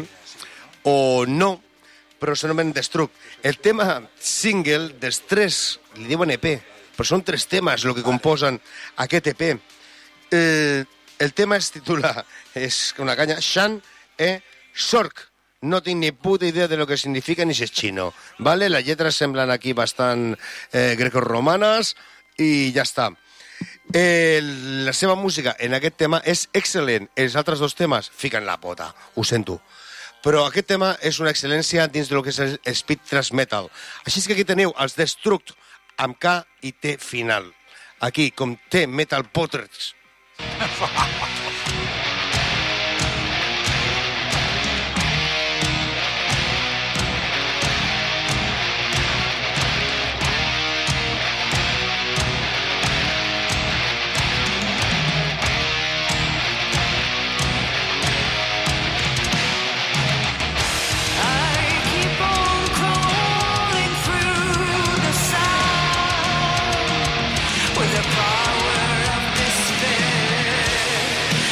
o no, però s'anomena Destruct. El tema single dels tres, li diuen E P, però són tres temes el que composen aquest E P. Eh, el tema es titula, és una canya, Shan e Sork. No tinc ni puta idea de lo que significa ni si és xino. ¿Vale? Les lletres semblen aquí bastant eh, grecorromanes i ja està. Eh, la seva música en aquest tema és excel·lent. Els altres dos temes fiquen la pota, ho sento. Però aquest tema és una excel·lència dins del que és el speed thrash metal. Així és que aquí teniu els Destruct amb K i T final. Aquí, com T Metal Portraits. With the power of despair.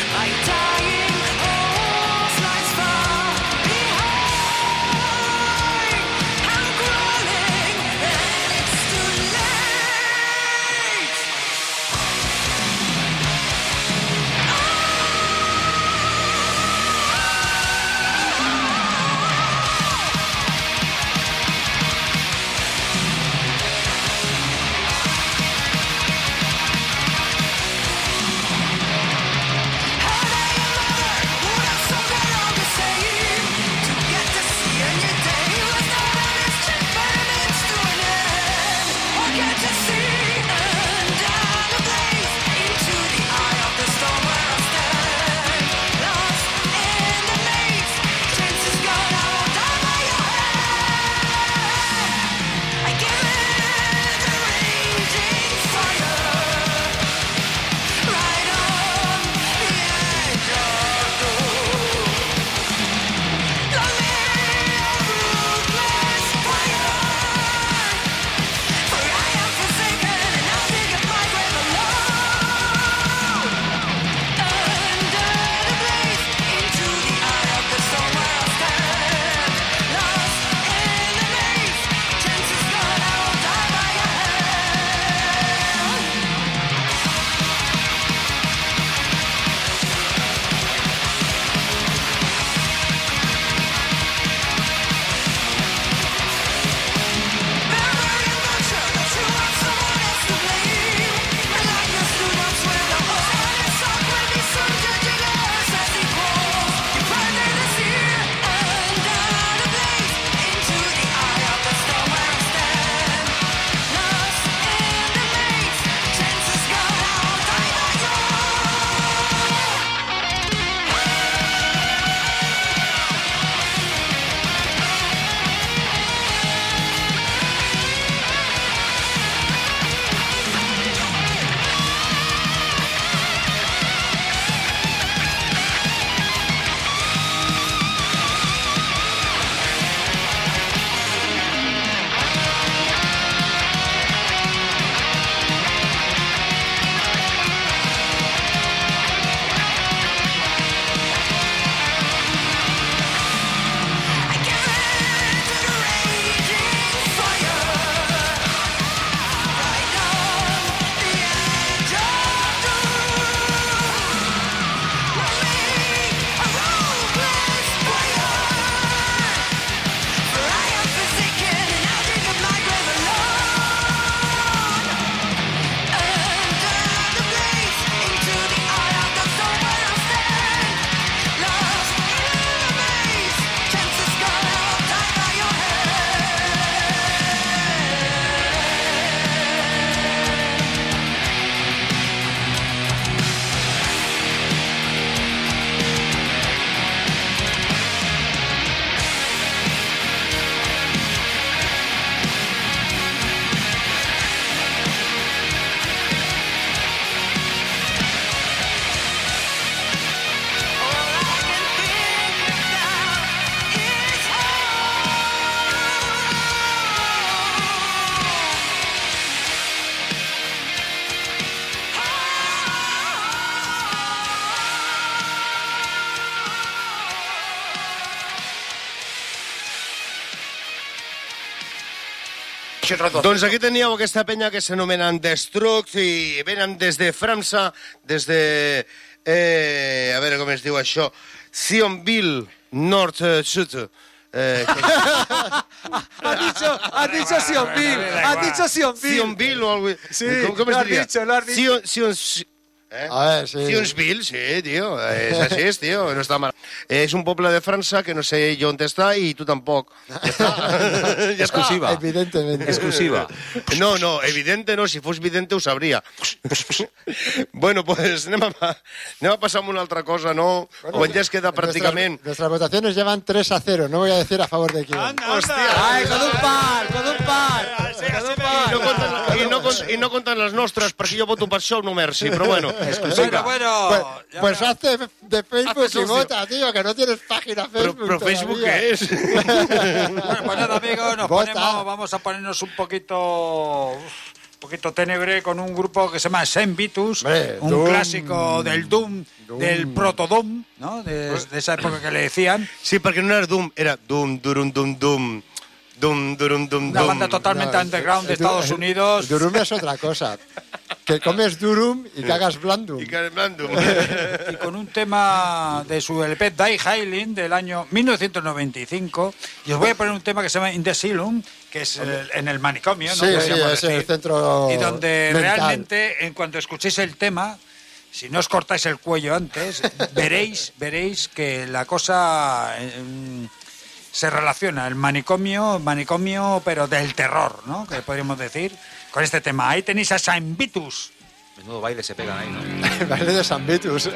I otros dos. Doncs aquí teníeu aquesta penya que s'anomenen Destruct i venen des de França, des de... Eh, a veure com es diu això. Thionville, Nord Sud. Eh, que... Ha dicho, ha dicho Sionville, ha dicho Sionville. Thionville o algo... Sí, com, com lo es has diria? dicho, lo has dicho. Sion, Sion, ¿Eh? A ver, sí. Thionville, sí, tío. Es así, es, tío. No está mal. Es un poble de França que no sé yo dónde está y tú tampoco. Ya está. Ya Exclusiva. Evidentemente. Exclusiva. No, no, evidente no. Si fos vidente ho sabria. Bueno, pues anem a, anem a passar amb una altra cosa, no? Bueno, Quan ja es queda pràcticament... Nuestras, nuestras votaciones llevan tres a cero. No voy a decir a favor de quién. Ay, con un par, con un par. Con un I no, par. compten, i, no, compten- I no compten les nostres, perquè jo voto per això, no merci, però bueno. Bueno, bueno. Pues, ya pues me- hazte de Facebook Hazte y socio. vota, tío, que no tienes página Però, Facebook. però Facebook todavía. què és? Bueno, pues nada, amigos, nos Vota. ponemos, vamos a ponernos un poquito, un poquito tenebre con un grupo que se llama Saint Vitus, Hombre, un Doom. clásico del Doom, Doom. del proto-Doom, ¿no? De, de esa época que le decían. Sí, perquè no era Doom, era Doom, Durum, Dum, Dum. Dum, Durum, Dum, Una Dum. banda totalmente No, underground de el du- Estados el- Unidos. el Durum es otra cosa. Que comes durum y cagas blandum. I que Blandum. Y con un tema de su L P Die Hailing del año mil novecientos noventa y cinco. Y os voy a poner un tema que se llama In the Asylum, que es el- en el manicomio, ¿no? Sí, sí, Podríamos es en el decir. centro Y donde mental. realmente, en cuanto escuchéis el tema, si no os cortáis el cuello antes, veréis, veréis que la cosa eh, se relaciona, el manicomio, manicomio, pero del terror, ¿no? Que podríamos decir, con este tema. Ahí tenéis a Saint Vitus. Menudo baile se pegan ahí, ¿no? Baile de San Vitus.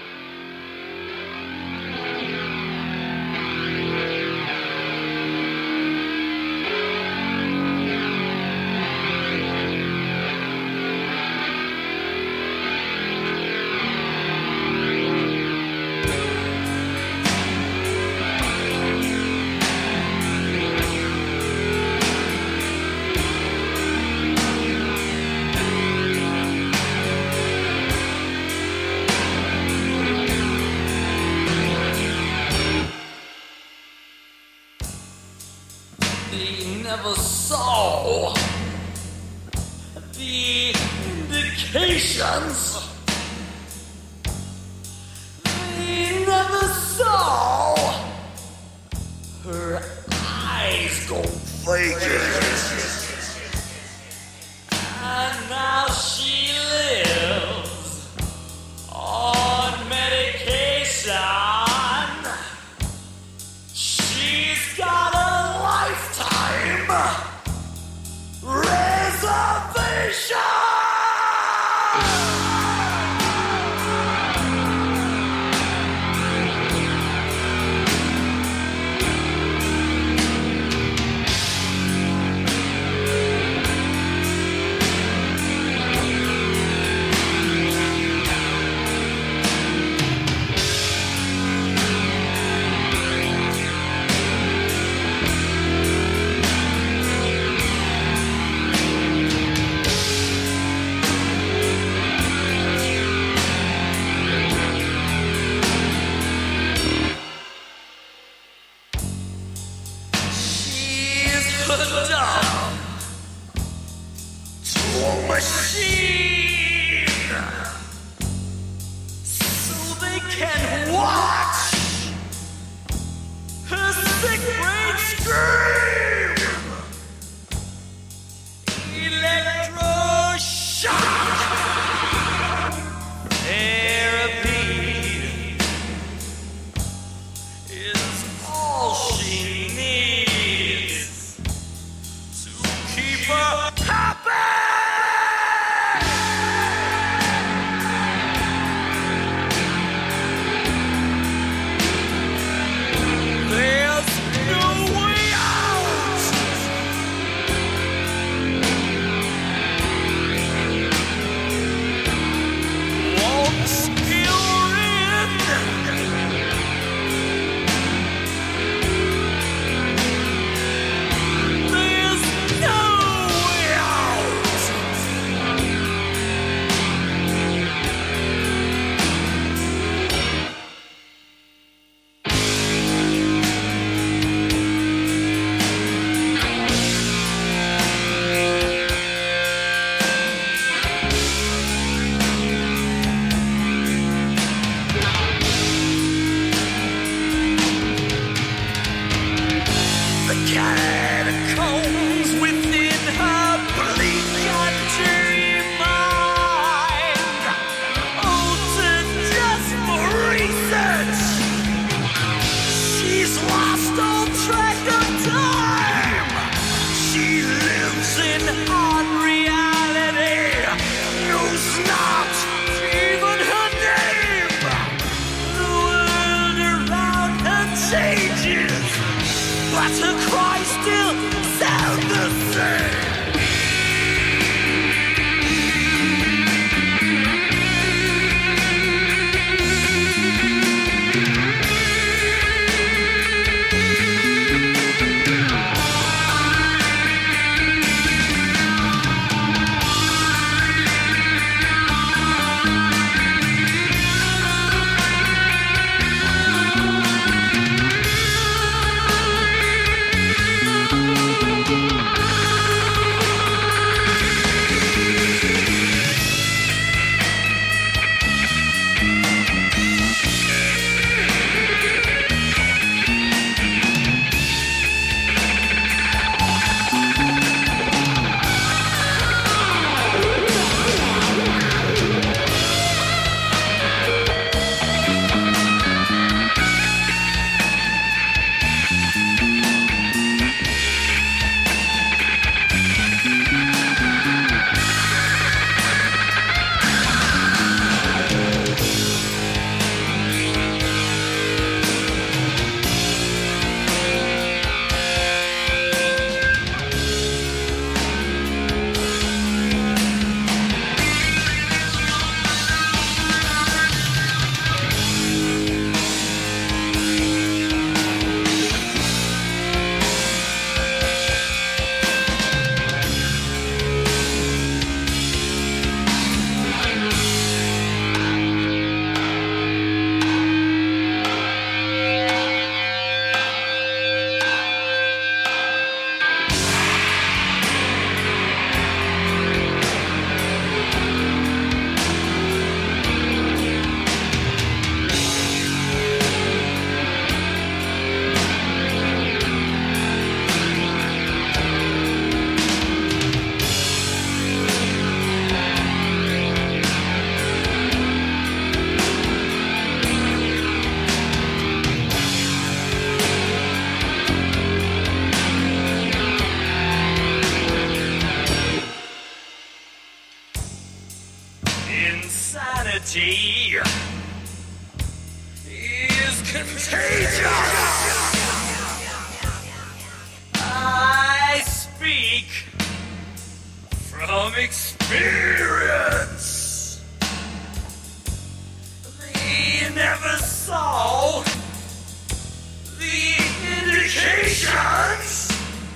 They never saw the indications. They never saw her eyes go vacant. And now she lives on medication. She's got a lifetime reservation. She's hooked up to a machine so they can watch her sick brain scream. Electroshock therapy is all she needs to keep her happy. There's no way out. Humanity is contagious. I speak from experience. They never saw the indications.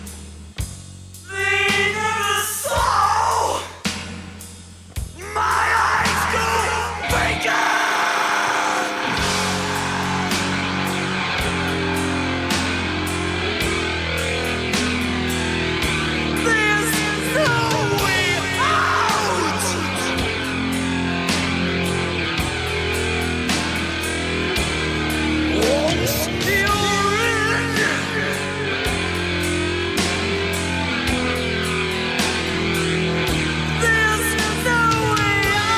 They never saw my eyes go vacant. There's no way out. Once you're in, there's no way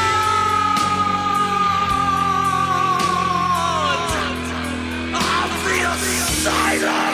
out of the asylum.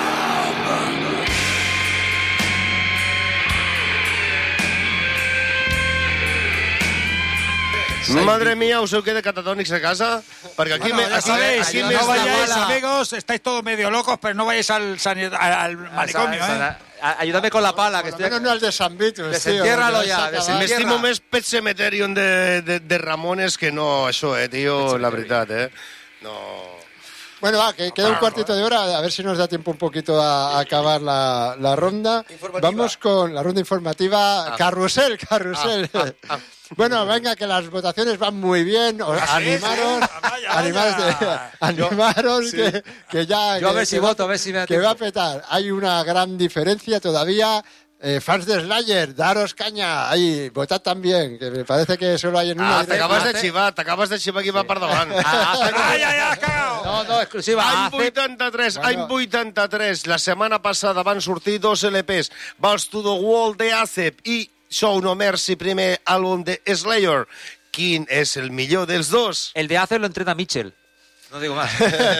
Madre mía, us heu quedat catatònics a casa? Perquè aquí... Bueno, me, ya aquí, sabéis, aquí no me vayáis, amigos, estáis todos medio locos, pero no vayáis al, sanit- al, al manicomio, ¿eh? Ayúdame con la pala, que Por lo estoy menos no al de San Vitus, tío. Desentiérralo porque ya, vais a acabar- desentierra. M'estimo més Pet Cemeterium de, de, de Ramones que no això, eh, tio, la veritat, eh? No... Bueno, va, que queda un cuartito de hora, a ver si nos da tiempo un poquito a, a acabar la, la ronda. Informativa. Vamos con la ronda informativa. Carrusel, carrusel. Bueno, venga, que las votaciones van muy bien. O- Ah, sí, animaros, sí. Vaya, animaros, de- vaya. animaros sí. que, que ya... Yo a que- ver si que va- voto, a ver si me da Que va a tiempo. petar. Hay una gran diferencia todavía. Eh, fans de Slayer, daros caña. Ahí, votad también, que me parece que solo hay en una... Ah, t'acabes de xivar, t'acabes de xivar qui va per davant. ¡Ay, ay, ay, cagao! No, no, exclusiva. Any Hace- vuitanta-tres, Bueno. any vuitanta-tres. La setmana passada van sortir dos L Ps. Vals to the Wall de Acep i Show No Mercy, primer àlbum de Slayer. Quin és el millor dels dos? El de Acer lo entrena Mitchell. No digo más.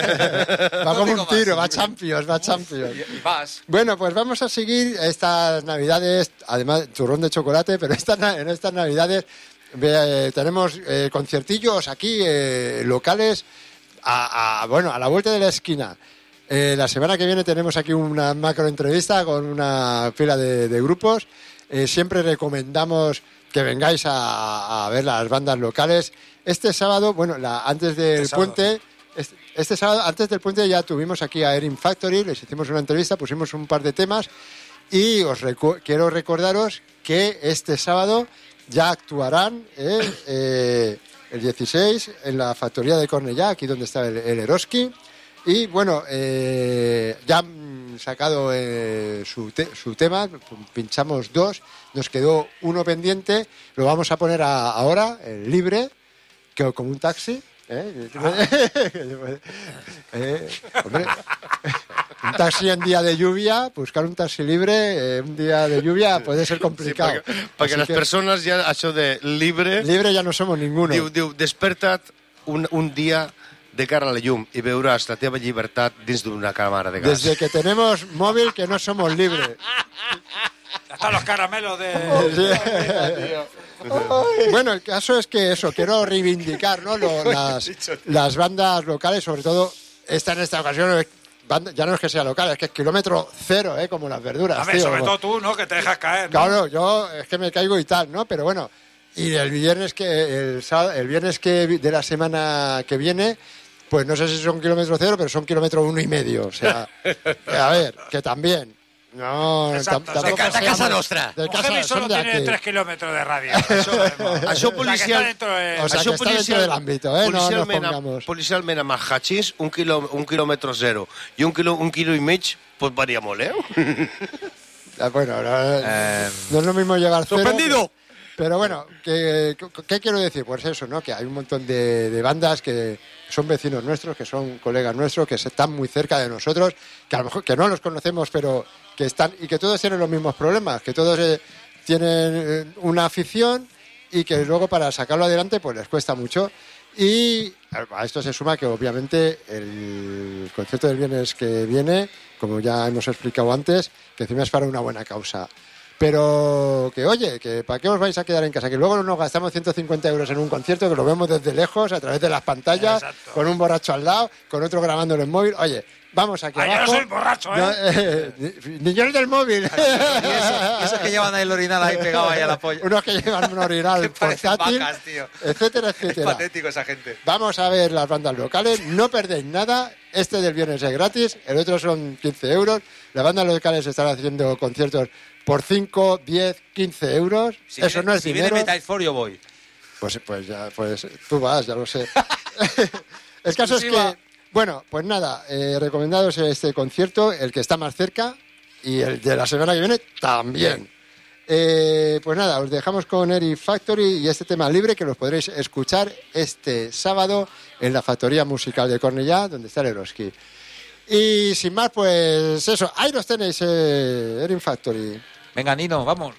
Va como un tiro, va Champions, va Champions. Y vas. Bueno, pues vamos a seguir estas navidades, además turrón de chocolate, pero estas, na- en estas navidades eh, tenemos eh, conciertillos aquí, eh, locales, a, a- bueno, a la vuelta de la esquina. Eh, la semana que viene tenemos aquí una macro entrevista con una pila de, de grupos. Eh, siempre recomendamos que vengáis a, a ver las bandas locales. Este sábado, bueno, la, antes del Este sábado. puente... Este, este sábado, antes del puente, ya tuvimos aquí a Erin Factory, les hicimos una entrevista, pusimos un par de temas y os recu- quiero recordaros que este sábado ya actuarán eh, eh, el dieciséis en la factoría de Cornellá, aquí donde está el, el Eroski. Y bueno, eh, ya han sacado eh, su, te- su tema, pinchamos dos, nos quedó uno pendiente, lo vamos a poner a- ahora, el libre, que como un taxi. ¿Eh? Eh, hombre, un taxi en día de lluvia, buscar un taxi libre, eh, un día de lluvia puede ser Sí, complicado. perquè, perquè Así les que persones ja, això de libre, libre ya no somos ninguno. diu, diu, desperta't un, un dia de cara a la llum i veuràs la teva llibertat dins d'una càmera de gas. Desde que tenemos móvil que no somos libres. Ya están los caramelos de... Bueno, el caso es que eso, quiero reivindicar, ¿no? Lo- las, las bandas locales, sobre todo esta en esta ocasión, eh, banda- ya no es que sea local, es que es kilómetro cero, ¿eh? Como las verduras. A ver, tío. sobre todo tú, ¿no? Que te dejas caer, ¿no? Claro, yo es que me caigo y tal, ¿no? Pero bueno, y el viernes que el, sábado- el viernes que vi- de la semana que viene, pues no sé si son kilómetro cero, pero son kilómetro uno y medio. O sea, a ver, que también. No, Exacto, tam- tampoco de casa- seamos- casa nostra. De casa, Ojemi solo son de tiene aquí. tres kilómetros de radio. Eso, vemos. Això O sea, que policial... está dentro de... O sea, que està dentro del ámbito, eh? No nos policialment, pongamos. policialment amb el hachís, un, quilò, un quilòmetre zero i un quilo, un quilo i mig pot variar molt, eh? Ah, Bueno, no, no es lo mismo llevar cero. ¡Suspendido! Pero bueno, ¿qué, ¿qué quiero decir? Pues eso, ¿no? Que hay un montón de, de bandas que son vecinos nuestros, que son colegas nuestros, que están muy cerca de nosotros, que a lo mejor que no los conocemos, pero que están y que todos tienen los mismos problemas, que todos eh, tienen eh, una afición y que luego para sacarlo adelante pues les cuesta mucho. Y a esto se suma que obviamente el concierto del viernes que viene, como ya hemos explicado antes, que encima es para una buena causa. Pero que, oye, que ¿para qué os vais a quedar en casa? Que luego nos gastamos ciento cincuenta euros en un concierto, que lo vemos desde lejos, a través de las pantallas, Exacto. con un borracho al lado, con otro grabando en el móvil. Oye, vamos aquí Ah, yo abajo. no soy borracho, ¿eh? No, eh, ni- Niños del móvil. Y eso- y esos que llevan ahí el orinal ahí pegado ahí a la polla. Unos que llevan un orinal Que parecen portátil, vacas, tío. etcétera, Es etcétera. patético esa gente. Vamos a ver las bandas locales, no perdéis nada. Este del viernes es gratis, el otro son quince euros. Las bandas locales están haciendo conciertos por cinco, diez, quince euros. Si Eso viene, no es si dinero. viene Metal For, yo voy. Pues, pues ya, pues tú vas, ya lo sé. El caso es Exclusiva. que, bueno, pues nada, eh, recomendados este concierto, el que está más cerca y el de la semana que viene también. Eh, pues nada, os dejamos con Eric Factory y este tema libre que los podréis escuchar este sábado en la Factoría Musical de Cornellá, donde está el Eroski. Y sin más, pues eso, ahí los tenéis, eh, Eric Factory. Venga, Nino, vamos.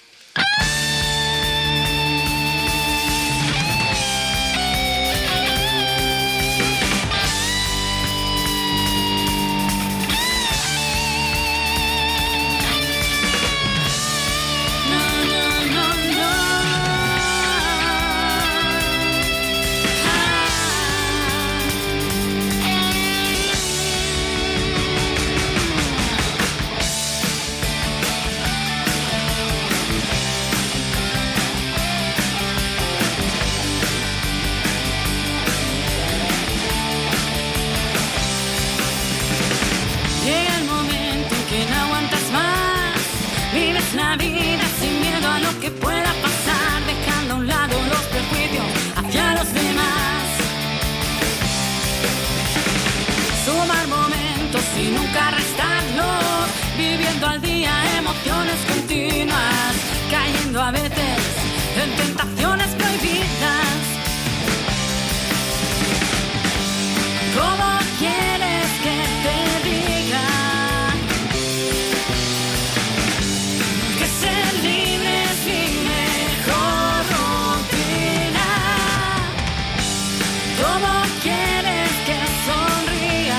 Llega el momento en que no aguantas más. Vives la vida sin miedo a lo que pueda pasar, dejando a un lado los prejuicios hacia los demás. Sumar momentos y nunca restarlos, viviendo al día emociones continuas, cayendo a veces en tentaciones prohibidas. ¿Cómo quieres que te diga que ser libre es mi mejor rutina? ¿Cómo quieres que sonría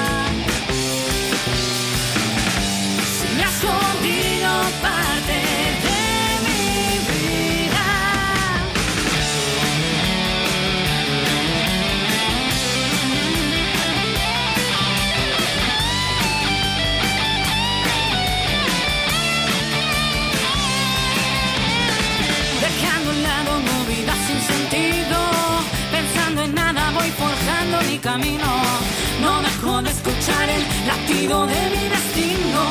si me has escondido parte de mi vida? Dejando a un lado movidas sin sentido, pensando en nada voy forjando mi camino. No dejo de escuchar el latido de mi destino.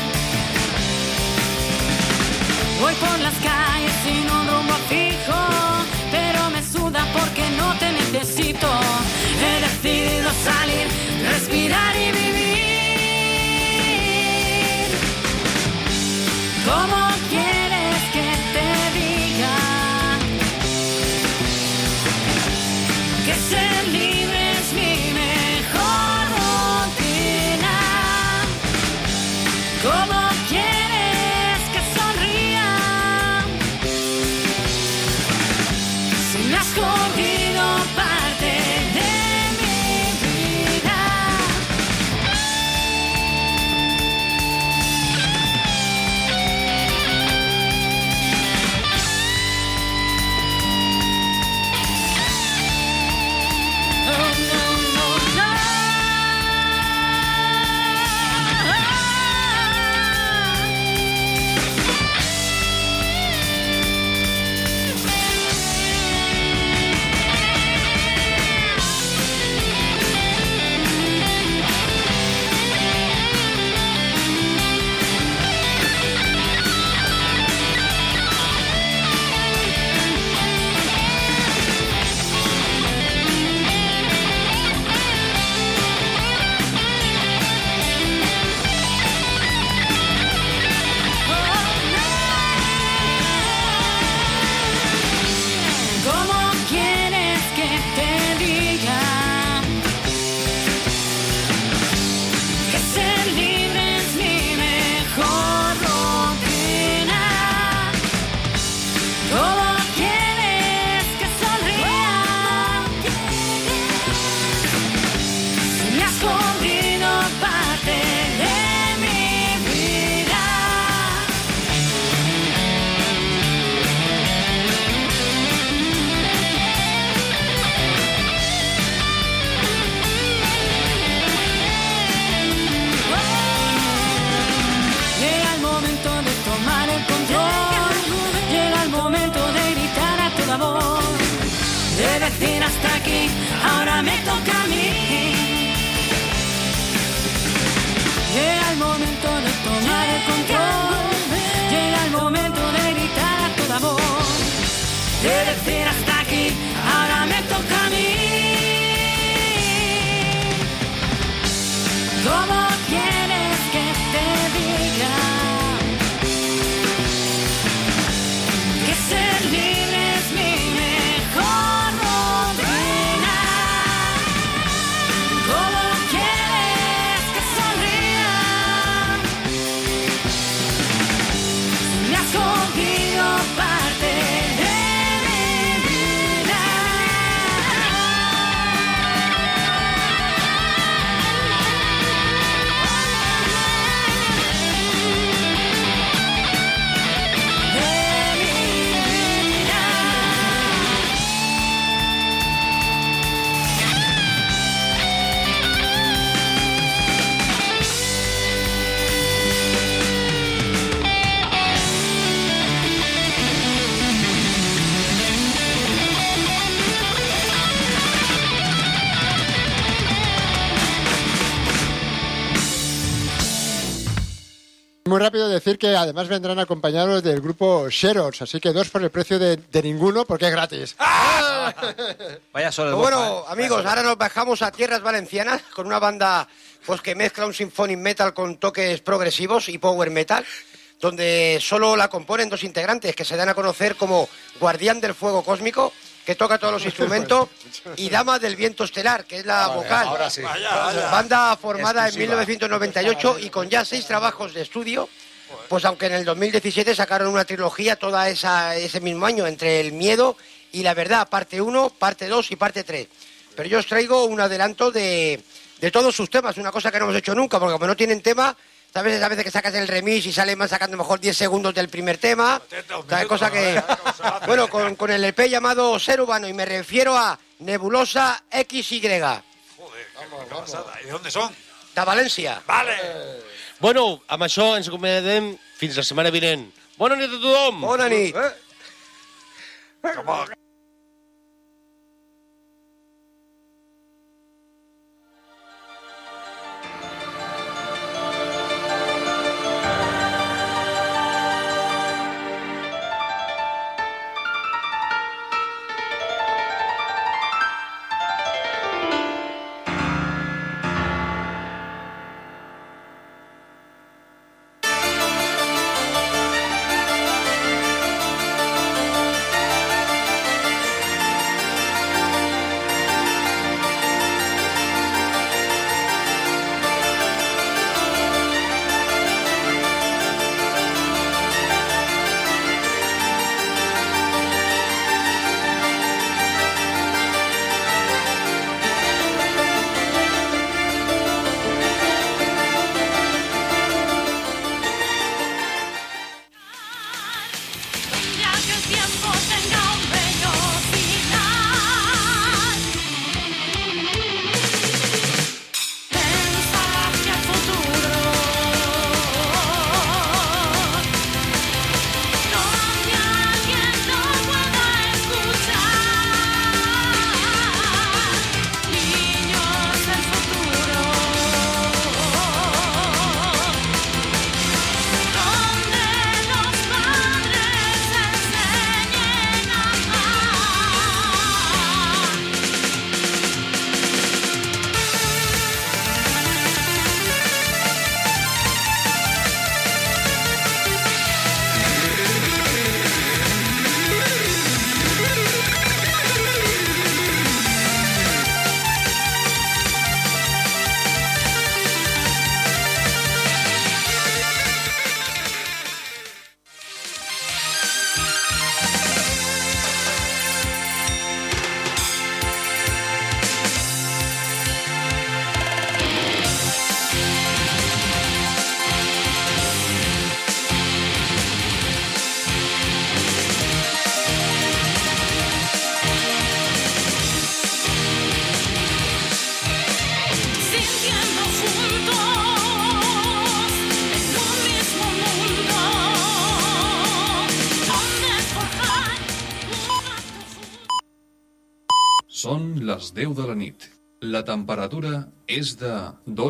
Voy por las calles sin un rumbo fijo, pero me suda porque no te necesito. He decidido salir, respirar y vivir. ¿Cómo quieres que te diga que ser libre es mi mejor rutina? ¿Cómo quieres que sonría si me has cogido parte de mi vida? decir hasta aquí, ahora me toca a mí. ¿Cómo quieres que te diga que ser libre es mi mejor rutina? ¿Cómo quieres que sonría? Me has cogido parte de mi vida. Muy rápido decir que además vendrán acompañados del grupo Xerox, así que dos por el precio de, de ninguno porque es gratis. Vaya solo el Pues Borja, bueno, ¿eh? amigos, ahora nos bajamos a tierras valencianas con una banda pues que mezcla un symphonic metal con toques progresivos y power metal, donde solo la componen dos integrantes que se dan a conocer como Guardián del Fuego Cósmico, que toca todos los instrumentos, y Dama del Viento Estelar, que es la Vale, vocal. ahora sí. Vaya, vaya. Banda formada Exclusiva. en mil novecientos noventa y ocho y con ya seis trabajos de estudio, pues aunque en el dos mil diecisiete sacaron una trilogía toda esa, ese mismo año, entre El Miedo y La Verdad, parte uno, parte dos y parte tres. Pero yo os traigo un adelanto de, de todos sus temas, una cosa que no hemos hecho nunca, porque como no tienen tema, ¿sabes? A veces que sacas el remix y sale más sacando mejor diez segundos del primer tema. ¿Sabes? Cosa que... Bueno, con, con el E P llamado Ser Urbano, y me refiero a Nebulosa X Y. Joder, qué pasada. ¿Y de dónde son? De València. Vale. Bueno, amb això ens acomiadem fins la setmana vinent. Bona nit a tothom! Bona nit. Como- Ya que el tiempo tenga un bello final, pensar hacia el futuro, donde alguien no pueda escuchar, niños del futuro, donde los padres enseñen a amar. Sintiendo juntos en un mismo mundo, donde forjar una profunda. Són les deu de la nit. La temperatura és de dotze